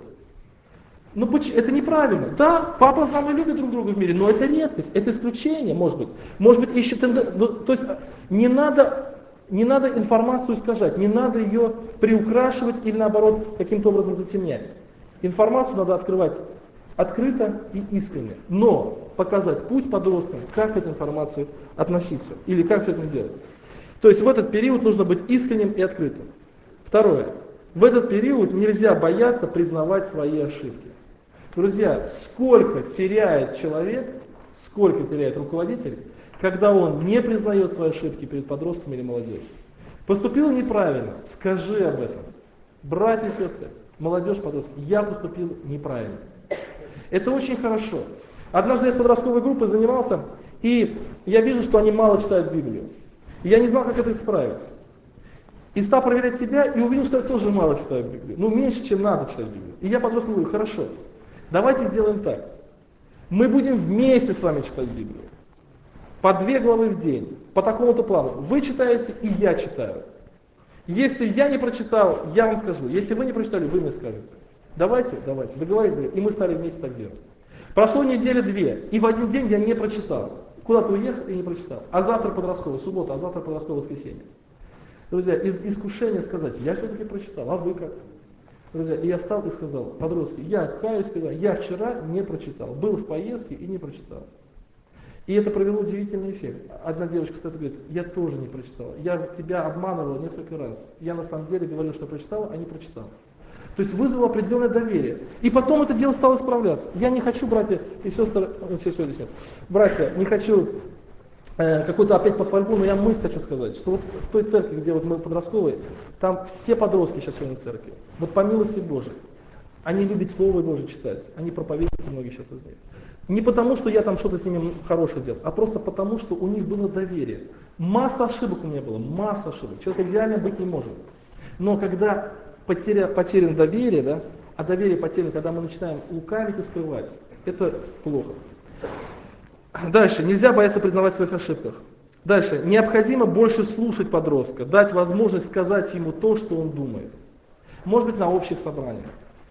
Ну это неправильно. Да, папа с мамой любят друг друга в мире, но это редкость, это исключение, может быть. Может быть, ищет то есть не надо информацию искажать, не надо ее приукрашивать или наоборот каким-то образом затемнять. Информацию надо открывать открыто и искренне, но показать путь подросткам, как к этой информации относиться или как это делать. То есть в этот период нужно быть искренним и открытым. Второе. В этот период нельзя бояться признавать свои ошибки. Друзья, сколько теряет человек, сколько теряет руководитель, когда он не признает свои ошибки перед подростками или молодежью. Поступил неправильно, скажи об этом. Братья и сестры, молодежь, подростки, я поступил неправильно. Это очень хорошо. Однажды я с подростковой группой занимался, и я вижу, что они мало читают Библию. И я не знал, как это исправить. И стал проверять себя, и увидел, что я тоже мало читаю Библию. Ну, меньше, чем надо читать Библию. И я подросткам говорю, хорошо, давайте сделаем так. Мы будем вместе с вами читать Библию. По 2 главы в день, по такому-то плану. Вы читаете, и я читаю. Если я не прочитал, я вам скажу. Если вы не прочитали, вы мне скажете. Давайте, договорились, и мы стали вместе так делать. Прошло неделя 2, и в один день я не прочитал. Куда-то уехал и не прочитал. А завтра подростковая суббота, а завтра подростковое воскресенье. Друзья, искушение сказать, я все-таки прочитал, а вы как? Друзья, и я встал и сказал, подростки, я каюсь, я вчера не прочитал, был в поездке и не прочитал. И это провело удивительный эффект. Одна девочка, кстати, говорит, я тоже не прочитала, я тебя обманывала несколько раз. Я на самом деле говорил, что прочитала, а не прочитала. То есть вызвало определенное доверие. И потом это дело стало исправляться. Я не хочу, братья и сестры, все здесь нет. Братья, не хочу какую-то опять похвальбу, но я мысль хочу сказать, что вот в той церкви, где вот мы подростковые, там все подростки сейчас члены церкви. Вот по милости Божией. Они любят Слово Божие читать. Они проповедники, многие сейчас из них. Не потому, что я там что-то с ними хорошее делал, а просто потому, что у них было доверие. Масса ошибок у меня было, масса ошибок. Человек идеально быть не может. Но когда потеряно доверие, да, а доверие потеряно, когда мы начинаем лукавить и скрывать, это плохо. Дальше, нельзя бояться признавать в своих ошибках. Дальше, необходимо больше слушать подростка, дать возможность сказать ему то, что он думает. Может быть, на общих собраниях,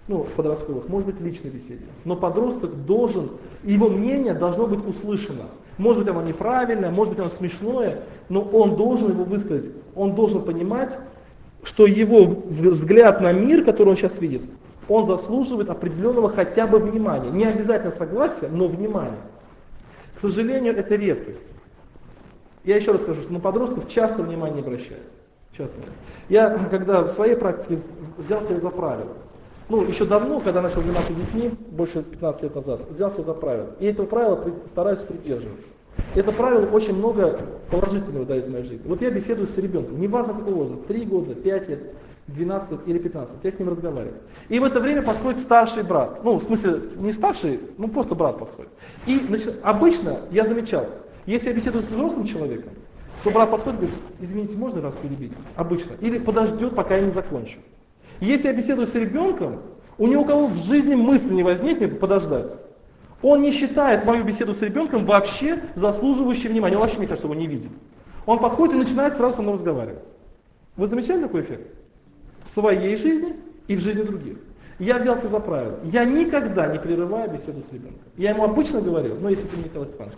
подростковых, может быть, в личной беседе. Но подросток должен, его мнение должно быть услышано. Может быть, оно неправильное, может быть, оно смешное, но он должен его высказать. Он должен понимать, что его взгляд на мир, который он сейчас видит, он заслуживает определенного хотя бы внимания. Не обязательно согласия, но внимания. К сожалению, это редкость. Я еще раз скажу, что на подростков часто внимание не обращают. Часто. Я, когда в своей практике взял себе за правило, еще давно, когда начал заниматься детьми, больше 15 лет назад, взял себе за правило. И этого правила стараюсь придерживаться. Это правило очень много положительного дает в моей жизни. Вот я беседую с ребенком, неважно какого возраста, 3 года, 5 лет, 12 лет или 15, я с ним разговариваю. И в это время подходит старший брат, в смысле не старший, просто брат подходит. И обычно я замечал, если я беседую с взрослым человеком, то брат подходит и говорит: извините, можно раз перебить? Обычно. Или подождет, пока я не закончу. Если я беседую с ребенком, у него у кого в жизни мысли не возникнет подождать. Он не считает мою беседу с ребенком вообще заслуживающей внимания. Он вообще, мне кажется, его не видит. Он подходит и начинает сразу со мной разговаривать. Вы замечали такой эффект? В своей жизни и в жизни других. Я взялся за правило. Я никогда не прерываю беседу с ребенком. Я ему обычно говорю, если ты не Николай Степанович,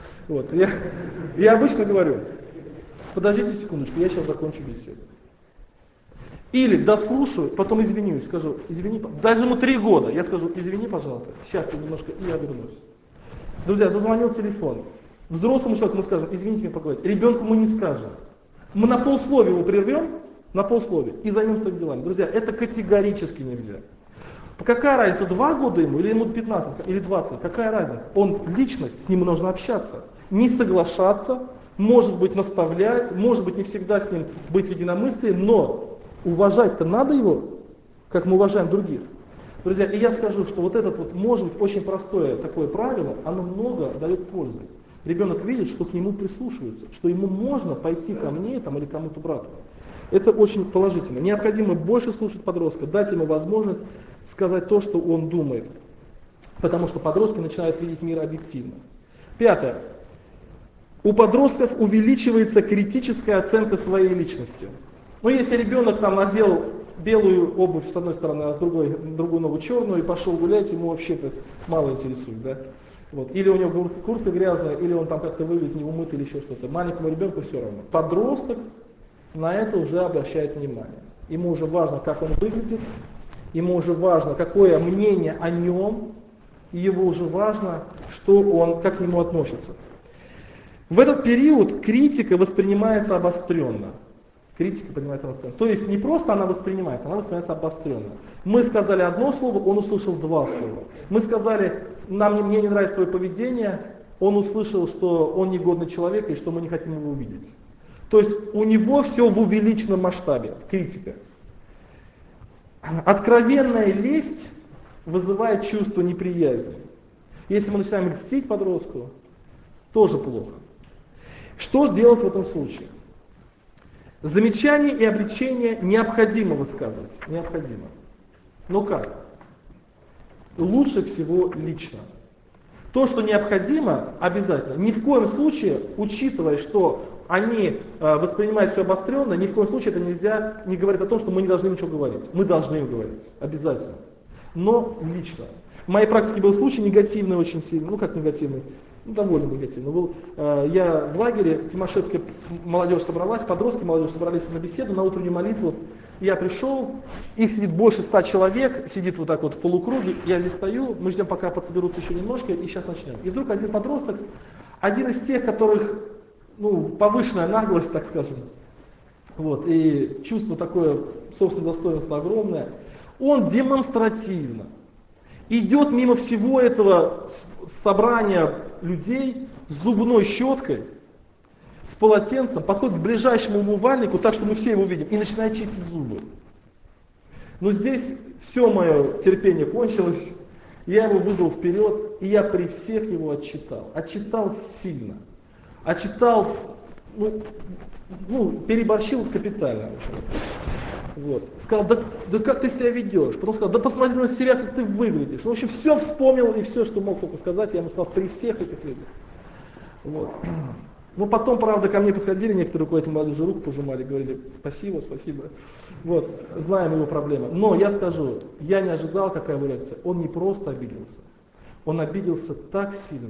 я обычно говорю: подождите секундочку, я сейчас закончу беседу. Или дослушаю, потом извинюсь, скажу: извини, даже ему 3 года, я скажу: извини, пожалуйста, сейчас я немножко, и я вернусь. Друзья, зазвонил телефон. Взрослому человеку мы скажем: извините меня поговорить. Ребенку мы не скажем. Мы на полсловия его прервем, на полсловия, и займемся своими делами. Друзья, это категорически нельзя. Какая разница, 2 года ему, или ему 15, или 20, какая разница? Он личность, с ним нужно общаться, не соглашаться, может быть наставлять, может быть не всегда с ним быть в единомыслии, но уважать-то надо его, как мы уважаем других. Друзья, и я скажу, что это может быть очень простое такое правило, оно много дает пользы. Ребенок видит, что к нему прислушиваются, что ему можно пойти ко мне или кому-то брату. Это очень положительно. Необходимо больше слушать подростка, дать ему возможность сказать то, что он думает. Потому что подростки начинают видеть мир объективно. 5. У подростков увеличивается критическая оценка своей личности. Если ребенок надел белую обувь с одной стороны, а с другую ногу черную и пошел гулять, ему вообще-то мало интересует. Да? Или у него куртка грязная, или он как-то выглядит неумытый или еще что-то. Маленькому ребенку все равно. Подросток на это уже обращает внимание. Ему уже важно, как он выглядит, ему уже важно, какое мнение о нем, и ему уже важно, как к нему относится. В этот период критика воспринимается обостренно. То есть не просто она воспринимается обостренно. Мы сказали одно слово, он услышал 2 слова. Мы сказали: мне не нравится твое поведение, он услышал, что он негодный человек и что мы не хотим его увидеть. То есть у него все в увеличенном масштабе, критика. Откровенная лесть вызывает чувство неприязни. Если мы начинаем льстить подростку, тоже плохо. Что делать в этом случае? Замечания и обличения необходимо высказывать. Необходимо. Но как? Лучше всего лично. То, что необходимо, обязательно. Ни в коем случае, учитывая, что они воспринимают все обостренно, ни в коем случае это нельзя не говорить о том, что мы не должны ничего говорить. Мы должны говорить. Обязательно. Но лично. В моей практике был случай негативный очень сильно. Как негативный? Довольно негативно. Я в лагере, в Тимошевске молодежь собралась, подростки, молодежь собрались на беседу, на утреннюю молитву. Я пришел, их сидит больше 100 человек, сидит в полукруге, я здесь стою, мы ждем, пока подсоберутся еще немножко, и сейчас начнем. И вдруг один подросток, один из тех, которых, повышенная наглость, так скажем, и чувство такое, собственное достоинство огромное, он демонстративно идет мимо всего этого собрания людей с зубной щеткой, с полотенцем, подходит к ближайшему умывальнику, так что мы все его видим, и начинает чистить зубы. Но здесь все мое терпение кончилось, я его вызвал вперед, и я при всех его отчитал. Отчитал сильно. Отчитал, переборщил капитально. Сказал: да как ты себя ведешь? Потом сказал: да посмотри на себя, как ты выглядишь. В общем, все вспомнил, и все, что мог только сказать, я ему сказал при всех этих людях. Потом, правда, ко мне подходили некоторые руководители молодежи, руку пожимали, говорили: спасибо, спасибо. Знаем его проблемы. Но я скажу, я не ожидал, какая его реакция. Он не просто обиделся. Он обиделся так сильно,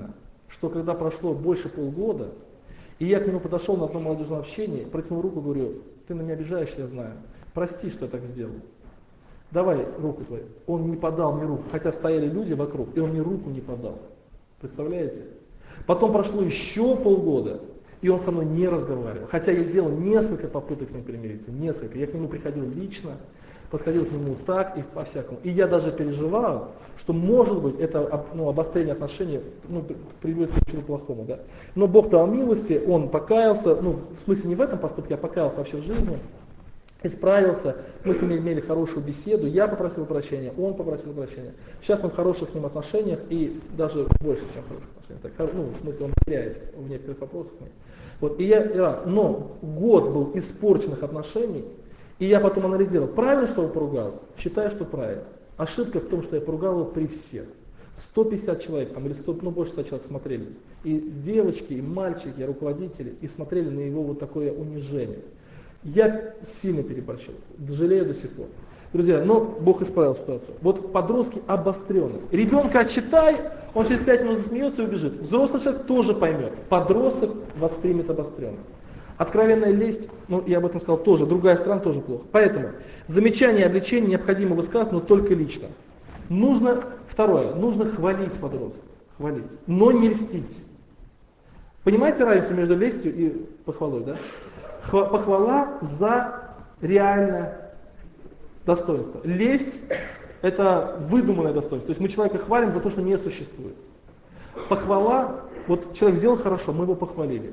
что когда прошло больше полгода, и я к нему подошел на одном молодежном общении, протянул руку, говорю, ты на меня обижаешься, я знаю, прости, что я так сделал. Давай руку твою. Он не подал мне руку, хотя стояли люди вокруг, и он мне руку не подал. Представляете? Потом прошло еще полгода, и он со мной не разговаривал. Хотя я делал несколько попыток с ним примириться, несколько. Я к нему приходил лично, подходил к нему так и по-всякому. И я даже переживал, что может быть это обострение отношений приведет к чему-то плохому. Да? Но Бог дал милости, он покаялся, в смысле не в этом поступке, я покаялся вообще в жизни, исправился, мы с ним имели хорошую беседу, я попросил прощения, он попросил прощения. Сейчас мы в хороших с ним отношениях и даже больше, чем в хороших отношениях. Так, в смысле он теряет в некоторых вопросах. Вот, но год был испорченных отношений, и я потом анализировал, правильно, что я поругал? Считаю, что правильно. Ошибка в том, что я поругал его при всех. 150 человек, или 100, больше 100 человек смотрели. И девочки, и мальчики, и руководители, и смотрели на его вот такое унижение. Я сильно переборщил, жалею до сих пор. Друзья, но Бог исправил ситуацию. Вот подростки обостренные. Ребенка отчитай, он через 5 минут засмеется и убежит. Взрослый человек тоже поймет. Подросток воспримет обостренно. Откровенная лесть, я об этом сказал, тоже, другая сторона тоже плохо. Поэтому замечания и обличения необходимо высказывать, но только лично. Второе, нужно хвалить подростка, хвалить, но не льстить. Понимаете разницу между лестью и похвалой, да? Похвала за реальное достоинство. Лесть – это выдуманное достоинство. То есть мы человека хвалим за то, что не существует. Похвала, вот человек сделал хорошо, мы его похвалили.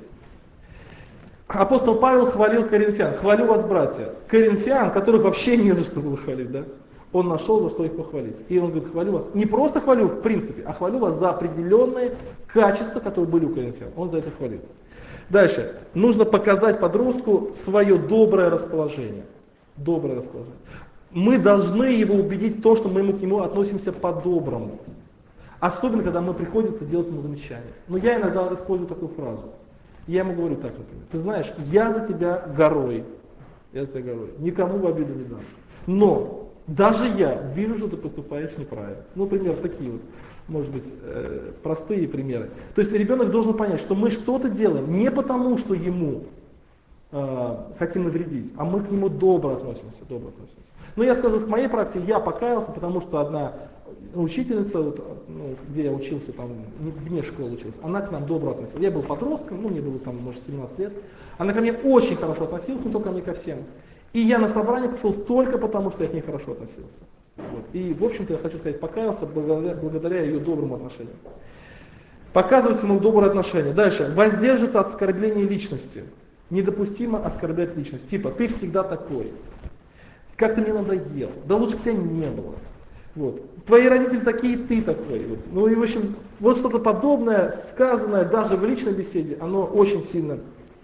Апостол Павел хвалил коринфян. Хвалю вас, братья. Коринфян, которых вообще не за что было хвалить, да? Он нашел, за что их похвалить. И он говорит, хвалю вас. Не просто хвалю в принципе, а хвалю вас за определенные качества, которые были у коринфян. Он за это хвалил. Дальше. Нужно показать подростку свое доброе расположение. Доброе расположение. Мы должны его убедить в том, что мы к нему относимся по-доброму. Особенно, когда мы приходится делать ему замечания. Но я иногда использую такую фразу. Я ему говорю так, например, ты знаешь, я за тебя горой. Я за тебя горой. Никому в обиду не дам. Но даже я вижу, что ты поступаешь неправильно. Например, такие вот, может быть, простые примеры. То есть ребенок должен понять, что мы что-то делаем не потому, что ему хотим навредить, а мы к нему добро относимся. Но я скажу, в моей практике я покаялся, потому что одна учительница, где я учился, там, вне школы учился, она к нам добро относилась. Я был подростком, мне было там, может, 17 лет. Она ко мне очень хорошо относилась, не только ко мне, ко всем. И я на собрание пришел только потому, что я к ней хорошо относился. Вот. И, в общем-то, я хочу сказать, покаялся благодаря ее доброму отношению. Показывать ему доброе отношение. Дальше. Воздерживаться от оскорбления личности. Недопустимо оскорблять личность. Типа, ты всегда такой. Как ты мне надоел. Да лучше бы тебя не было. Вот. Твои родители такие, ты такой. Вот. И в общем, вот что-то подобное, сказанное даже в личной беседе, оно очень сильно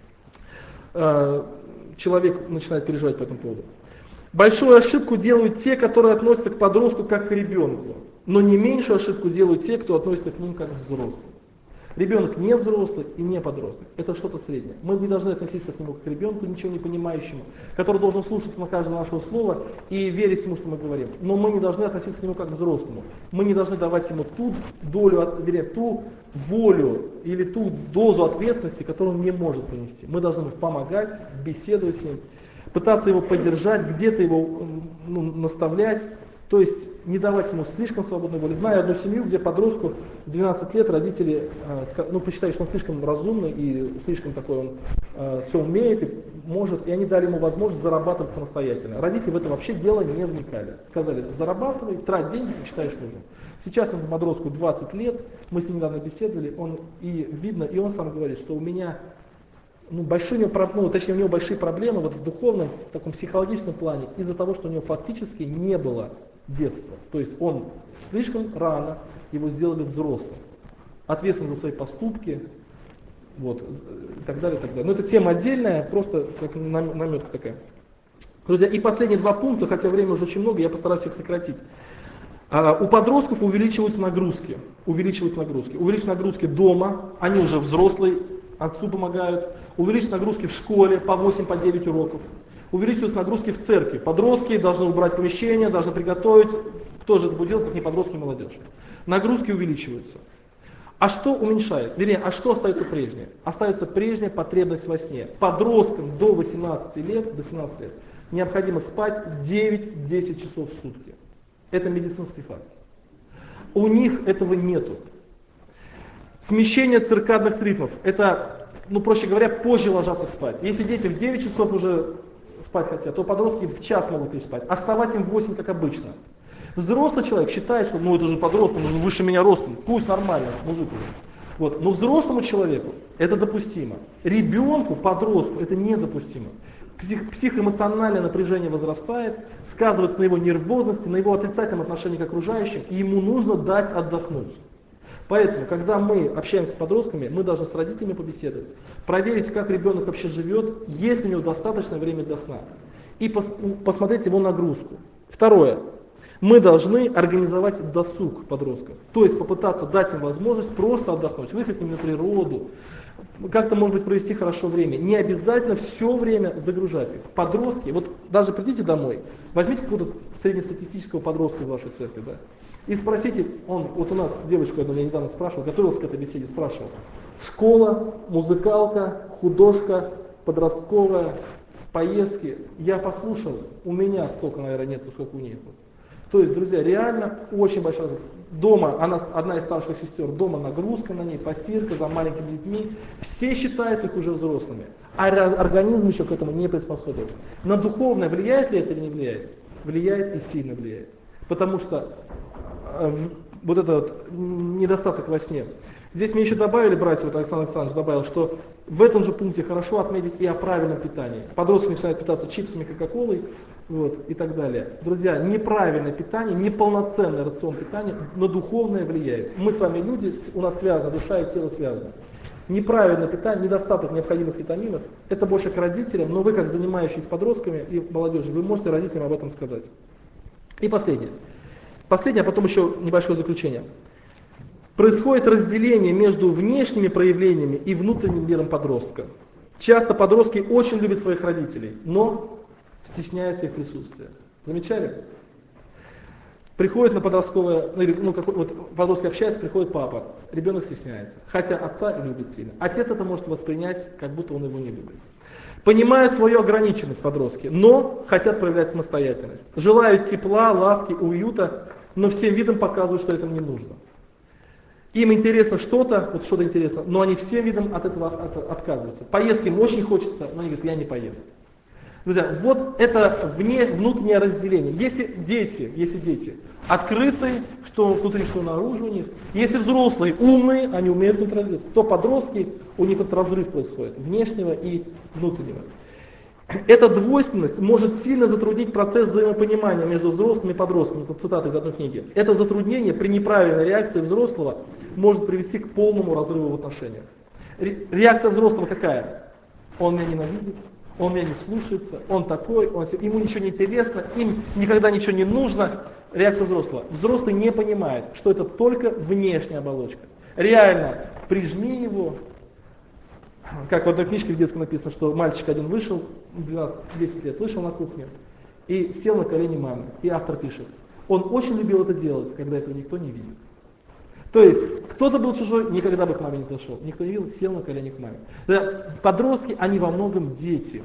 человек начинает переживать по этому поводу. Большую ошибку делают те, которые относятся к подростку как к ребенку, но не меньшую ошибку делают те, кто относится к ним как к взрослым. Ребенок не взрослый и не подросток. Это что-то среднее. Мы не должны относиться к нему как к ребенку, ничего не понимающему, который должен слушаться на каждое наше слово и верить всему, что мы говорим. Но мы не должны относиться к нему как к взрослому. Мы не должны давать ему ту долю, ту волю или ту дозу ответственности, которую он не может понести. Мы должны ему помогать, беседовать с ним, пытаться его поддержать, где-то его наставлять. То есть не давать ему слишком свободной воли. Знаю одну семью, где подростку 12 лет родители посчитали, что он слишком разумный и слишком такой, он все умеет и может, и они дали ему возможность зарабатывать самостоятельно. Родители в это вообще дело не вникали. Сказали, зарабатывай, трать деньги, как считаешь нужным. Сейчас он подростку 20 лет, мы с ним недавно беседовали, видно, и он сам говорит, что у меня у него большие проблемы в духовном, в таком психологическом плане, из-за того, что у него фактически не было детства. То есть он слишком рано его сделали взрослым, ответственным за свои поступки, и так далее, и так далее. Но это тема отдельная, просто как наметка такая. Друзья, и последние 2 пункта, хотя времени уже очень много, я постараюсь их сократить. У подростков увеличиваются нагрузки. Увеличиваются нагрузки дома, они уже взрослые, отцу помогают. Увеличиваются нагрузки в школе по 8-9 уроков. Увеличиваются нагрузки в церкви. Подростки должны убрать помещение, должны приготовить. Кто же это будет делать, как не подростки и молодежь. Нагрузки увеличиваются. А что уменьшает? Вернее, а что остается прежнее? Остается прежняя потребность во сне. Подросткам до 18 лет, необходимо спать 9-10 часов в сутки. Это медицинский факт. У них этого нету. Смещение циркадных ритмов. Это, проще говоря, позже ложатся спать. Если дети в 9 часов уже спать хотят, то подростки в час могут лечь спать. Оставать им в 8, как обычно. Взрослый человек считает, что это же подросток, он выше меня ростом, пусть нормально, мужик уже. Но взрослому человеку это допустимо. Ребенку, подростку это недопустимо. Психоэмоциональное напряжение возрастает, сказывается на его нервозности, на его отрицательном отношении к окружающим, и ему нужно дать отдохнуть. Поэтому, когда мы общаемся с подростками, мы должны с родителями побеседовать, проверить, как ребенок вообще живет, есть ли у него достаточное время для сна, и посмотреть его нагрузку. Второе. Мы должны организовать досуг подростков, то есть попытаться дать им возможность просто отдохнуть, выехать с ними на природу, как-то, может быть, провести хорошо время. Не обязательно все время загружать их. Подростки, даже придите домой, возьмите какого-то среднестатистического подростка из вашей церкви, да, и спросите, у нас девочку одну я недавно спрашивал, готовился к этой беседе, спрашивал, школа, музыкалка, художка, подростковая, поездки, я послушал, у меня столько, наверное, нет, сколько у них. То есть, друзья, реально очень большая разница. Дома, одна из старших сестер, дома нагрузка на ней, постирка за маленькими детьми. Все считают их уже взрослыми, а организм еще к этому не приспособился. На духовное влияет ли это или не влияет? Влияет и сильно влияет. Потому что этот недостаток во сне. Здесь мне еще добавили, братья, Александр Александрович добавил, что в этом же пункте хорошо отметить и о правильном питании. Подростки начинают питаться чипсами, кока-колой, и так далее. Друзья, неправильное питание, неполноценный рацион питания на духовное влияет. Мы с вами люди, у нас связано, душа и тело связаны. Неправильное питание, недостаток необходимых витаминов, это больше к родителям, но вы, как занимающиеся подростками и молодежью, вы можете родителям об этом сказать. И последнее. Последнее, а потом еще небольшое заключение. Происходит разделение между внешними проявлениями и внутренним миром подростка. Часто подростки очень любят своих родителей, но стесняются их присутствия. Замечали? Приходит на подростковое, подросток общается, приходит папа, ребенок стесняется, хотя отца любит сильно. Отец это может воспринять, как будто он его не любит. Понимают свою ограниченность подростки, но хотят проявлять самостоятельность. Желают тепла, ласки, уюта, но всем видом показывают, что это не нужно. Им интересно что-то интересно, но они всем видом от этого отказываются. Поездки им очень хочется, но они говорят, я не поеду. Друзья, это внутреннее разделение. Если дети открытые, что внутри, что наружу у них, если взрослые умные, они умеют контролировать, то подростки, у них этот разрыв происходит, внешнего и внутреннего. Эта двойственность может сильно затруднить процесс взаимопонимания между взрослыми и подростками. Это цитата из одной книги. Это затруднение при неправильной реакции взрослого может привести к полному разрыву в отношениях. Реакция взрослого какая? Он меня ненавидит, он меня не слушается, он такой, ему ничего не интересно, им никогда ничего не нужно. Реакция взрослого. Взрослый не понимает, что это только внешняя оболочка. Реально, прижми его. Как в одной книжке в детском написано, что мальчик один вышел, 12-10 лет, вышел на кухню и сел на колени мамы. И автор пишет, он очень любил это делать, когда этого никто не видит. То есть, кто-то был чужой, никогда бы к маме не подошел. Никто не видел, сел на колени к маме. Подростки, они во многом дети.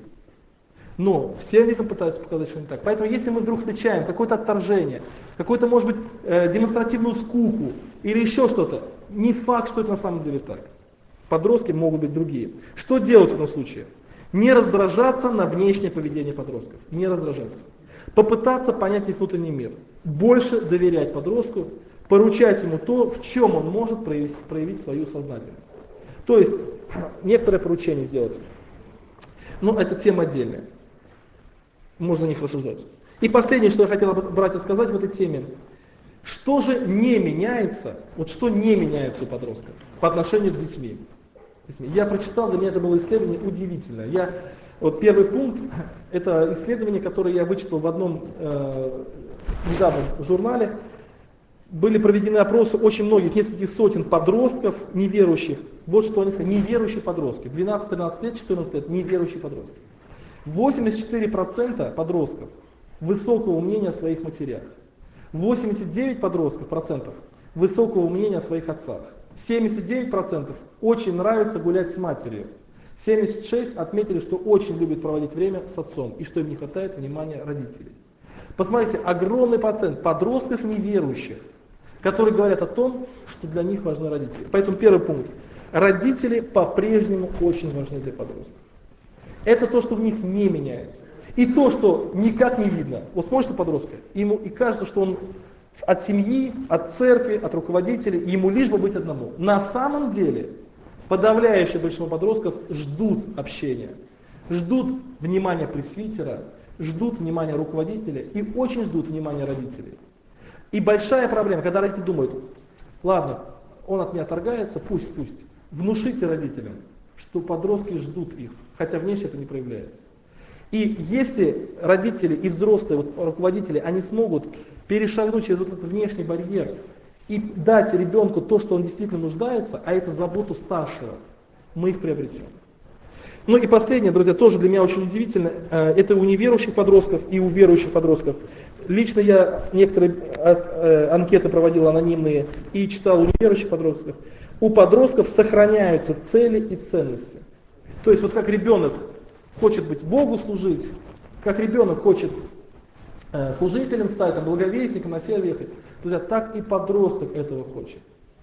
Но все видом пытаются показать, что не так. Поэтому, если мы вдруг встречаем какое-то отторжение, какую-то, может быть, демонстративную скуку или еще что-то, не факт, что это на самом деле так. Подростки могут быть другие. Что делать в этом случае? Не раздражаться на внешнее поведение подростков. Не раздражаться. Попытаться понять их внутренний мир. Больше доверять подростку, поручать ему то, в чем он может проявить свою сознательность. То есть, некоторые поручения сделать. Но это тема отдельная. Можно о них рассуждать. И последнее, что я хотел, братья, сказать в этой теме. Что же не меняется, что не меняется у подростков по отношению к детьми? Я прочитал, для меня это было исследование удивительное. Первый пункт, это исследование, которое я вычитал в одном недавнем журнале. Были проведены опросы очень многих, нескольких сотен подростков неверующих. Вот что они сказали, неверующие подростки. 12-13 лет, 14 лет, неверующие подростки. 84% подростков высокого мнения о своих матерях. 89% высокого мнения о своих отцах. 79% очень нравится гулять с матерью. 76% отметили, что очень любят проводить время с отцом и что им не хватает внимания родителей. Посмотрите, огромный процент подростков неверующих, которые говорят о том, что для них важны родители. Поэтому первый пункт. Родители по-прежнему очень важны для подростков. Это то, что в них не меняется. И то, что никак не видно. Вот смотришь на подростка, ему и кажется, что он от семьи, от церкви, от руководителей, ему лишь бы быть одному. На самом деле подавляющее большинство подростков ждут общения, ждут внимания пресвитера, ждут внимания руководителя и очень ждут внимания родителей. И большая проблема, когда родители думают, ладно, он от меня отторгается, пусть. Внушите родителям, что подростки ждут их, хотя внешне это не проявляется. И если родители и взрослые руководители, они смогут перешагнуть через этот внешний барьер и дать ребенку то, что он действительно нуждается, а это заботу старшего, мы их приобретем. Ну и последнее, друзья, тоже для меня очень удивительно, это у неверующих подростков и у верующих подростков. Лично я некоторые анкеты проводил анонимные и читал у неверующих подростков. У подростков сохраняются цели и ценности. То есть вот как ребенок хочет быть Богу служить, как ребенок хочет служителем стать, благовестником, на север ехать, друзья, так и подросток этого хочет.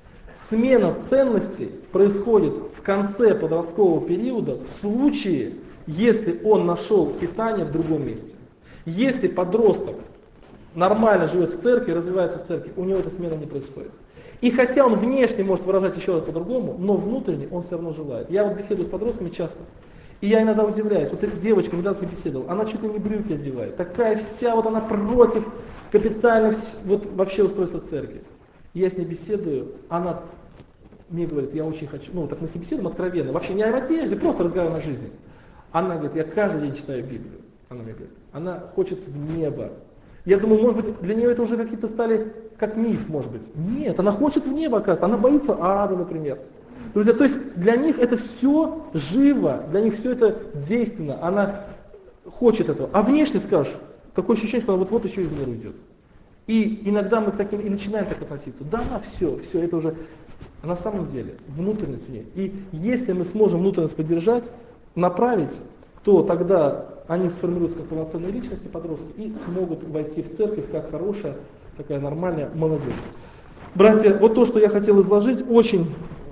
Смена ценностей происходит в конце подросткового периода в случае, если он нашел питание в другом месте. Если подросток нормально живет в церкви, развивается в церкви, у него эта смена не происходит. И хотя он внешне может выражать еще раз по-другому, но внутренне он все равно желает. Я вот беседую с подростками часто, и я иногда удивляюсь. Вот эта девочка, недавно с ней беседовал, она чуть ли не брюки одевает. Такая вся, вот она против капитально вот вообще устройства церкви. Я с ней беседую, она мне говорит, я очень хочу, ну так мы с ней беседуем откровенно, вообще не о одежде, просто разговариваем о жизни. Она говорит, я каждый день читаю Библию. Она мне говорит, она хочет в небо. Я думаю, может быть, для нее это уже какие-то стали, как миф, может быть. Нет, она хочет в небо, оказывается, она боится ада, например. Друзья, то есть для них это все живо, для них все это действенно, она хочет этого. А внешне скажешь, такое ощущение, что она вот-вот еще из мира уйдет. И иногда мы к таким и начинаем так относиться. Да, все, это уже, а на самом деле, внутренность в ней. И если мы сможем внутренность поддержать, направить, то тогда они сформируются как полноценные личности, подростки, и смогут войти в церковь как хорошая, такая нормальная молодежь. Братья, вот то, что я хотел изложить, очень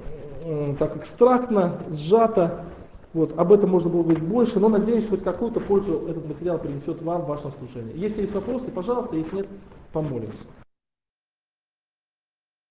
так экстрактно, сжато. Вот, об этом можно было говорить больше, но надеюсь, хоть какую-то пользу этот материал принесет вам в вашем служении. Если есть вопросы, пожалуйста, если нет, помолимся.